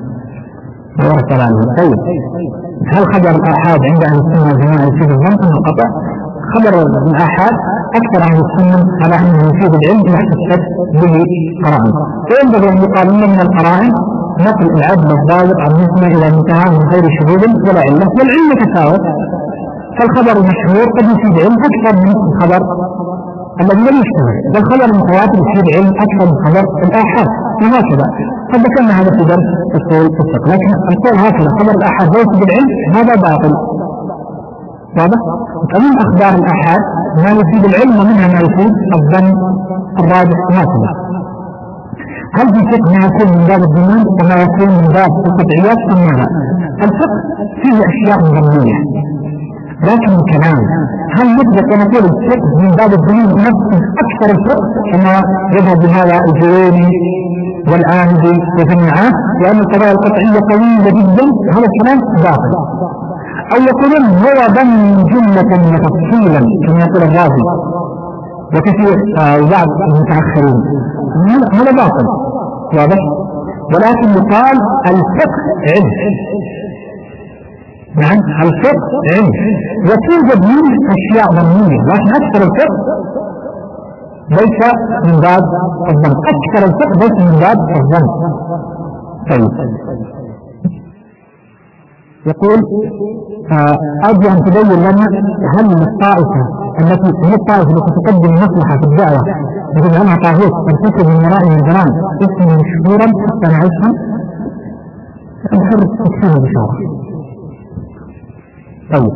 طيب هل خبر الآحاد عند أهل السنة والجماعة يفيد الظن أم القطع؟ خبر الآحاد أكثر أهل السنة على أنه يفيد العلم إذا احتجت به قرائن، فينبغي أن يقال من القرائن نقل العدل الضابط عن نسمة إلى منتهى من غير شهود ولا علة، والعلم تفاوت، فالخبر المشهور قد يفيد علم أكثر من الخبر الذي لم يشتهر، والخبر المتواتر يفيد علم أكثر من خبر الآحاد، وهكذا. قد ذكرنا هذا في درس أصول الفقه، لكن القول هكذا خبر الآحاد لا يفيد العلم هذا باطل. واضح؟ ومن أخبار الآحاد ما يفيد العلم ومنها ما يفيد الظن الراجح هكذا. هل في الفقه ما يكون من باب الضمان وما يكون من باب القطعيات أم لا؟ الفقه فيه أشياء ظنية، لكن الكلام هل نبدأ ونقول الفقه من باب الضمان نفسه أكثر الفقه كما يذهب بهذا الجويني والآمدي وجماعات، لأن القضايا القطعية قوية جدا، هذا الكلام باطل. أو يقولون هو ضمن جملة وتفصيلا كما يقول الرازي وكثير بعض المتأخرين، هذا باطل. واضح؟ ولكن يقال الفقه علم، نعم الفقه علم وتوجد منه أشياء ضمنية، لكن أكثر الفقه ليس من باب الظن، أكثر الفقه ليس من باب الظن. طيب يقول أرجو أن تبين لنا هل الطائفة التي تقدم مصلحة في الدعوة مثل أنها طاغوت ترتكب من وراء الجرائم اسمه مشهورا حتى نعرفها الحر تكفيه بشارة. طيب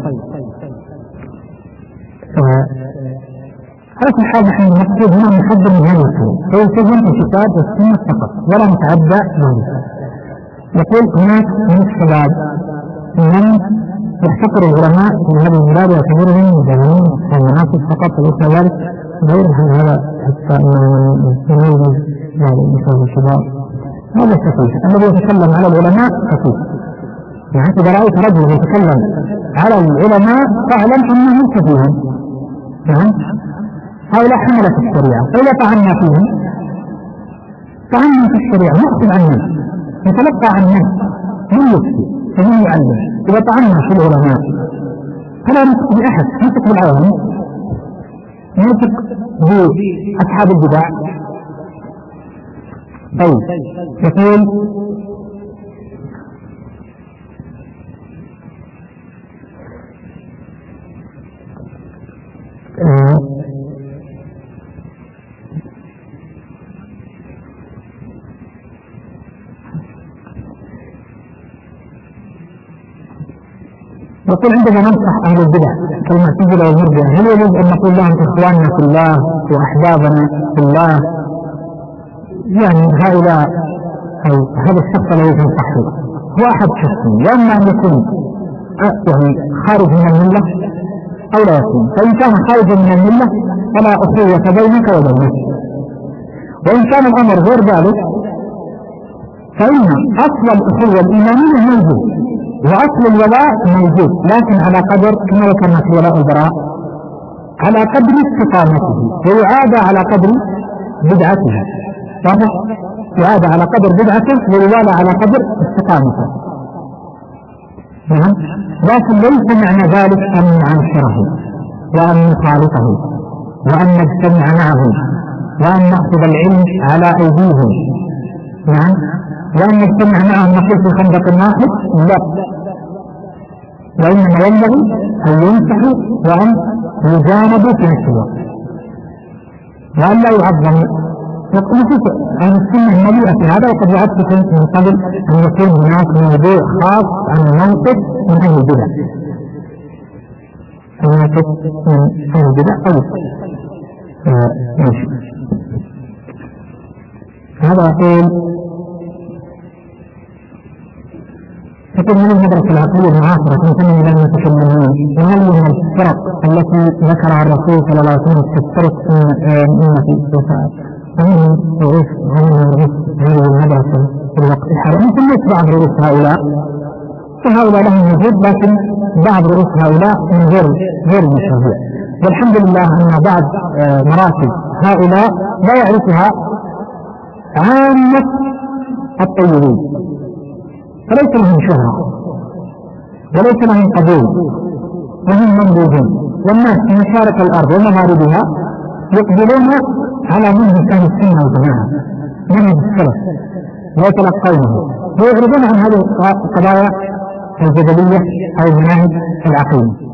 على كل حال نحن نقصد هنا نحضر من هذا الكلام فيلتزم الكتاب والسنة فقط ولا نتعدى ذلك. يقول هناك من الشباب من يحتقر العلماء من هذه البلاد ويعتبرهم مجانين والمناصب فقط وليس ذلك غير هذا حتى يميز مثل الشباب. هذا السفيه الذي يتكلم على العلماء سفيه، يعني إذا رأيت رجل يتكلم على العلماء فاعلم أنه سفيه. نعم هؤلاء حملة الشريعة، فإذا طعنا فيهم طعنا في الشريعة نأخذ عن من؟ نتلقى عن من يفتي ومن يعلم. إذا طعنا في العلماء فلا نثق بأحد، نثق بالعوام، نثق بأصحاب البدع. طيب يقول يقول عندما ننصح أهل البدع كالمعتزلة والمرجئة هل يجوز أن نقول لهم إخواننا في الله وأحبابنا في الله؟ يعني هؤلاء أو هذا الشخص الذي تنصحه هو أحد شخصين، وأما أن يكون يعني خارج من الملة أو لا يكون، فإن كان خارجا من الملة فلا أخوة بينك وبينه، وإن كان الأمر غير ذلك فإن أصل الأخوة الإيمانية موجود وأصل الولاء موجود، لكن على قدر كما ذكرنا في ولاء البراء على قدر استقامته، ويعاد على قدر بدعته، واضح؟ يعاد على قدر بدعته ويوالى على قدر استقامته. نعم، لكن ليس معنى ذلك أن نعنشره وأن نخالطه وأن نجتمع معه وأن نأخذ العلم على أيديهم، نعم، وأن نجتمع معهم نقول في خندق واحد، لا، وإنما ينبغي أن ينصحوا وأن يجانبوا في نفس الوقت وأن لا يعظموا. نصوص عن السنة مليئة في هذا، وقد وعدتكم من قبل أن يكون هناك موضوع خاص عن الموقف من أهل البدع، الموقف من أهل البدع أو ماشي. هذا يقول من المدرسة العقلية المعاصرة تنتمي إلى المتكلمين، وهل من الفرق التي ذكرها الرسول صلى الله عليه وسلم تفترق أمتي ومن رؤوس هذه المدرسة في الوقت الحالي؟ يمكن ليس بعض رؤوس هؤلاء، فهؤلاء لهم وجود، لكن بعض رؤوس هؤلاء من غير المشروع. والحمد لله أن بعض مراتب هؤلاء لا يعرفها عامة الطيبين، فليس لهم شهرة وليس لهم قبول وهم منبوذون، والناس في مشارق الأرض ومغاربها يقبلون على منهج أهل السنة والجماعة، منهج السلف، ويتلقونه ويعرضون عن هذه القضايا الجدلية أو المناهج العقلية.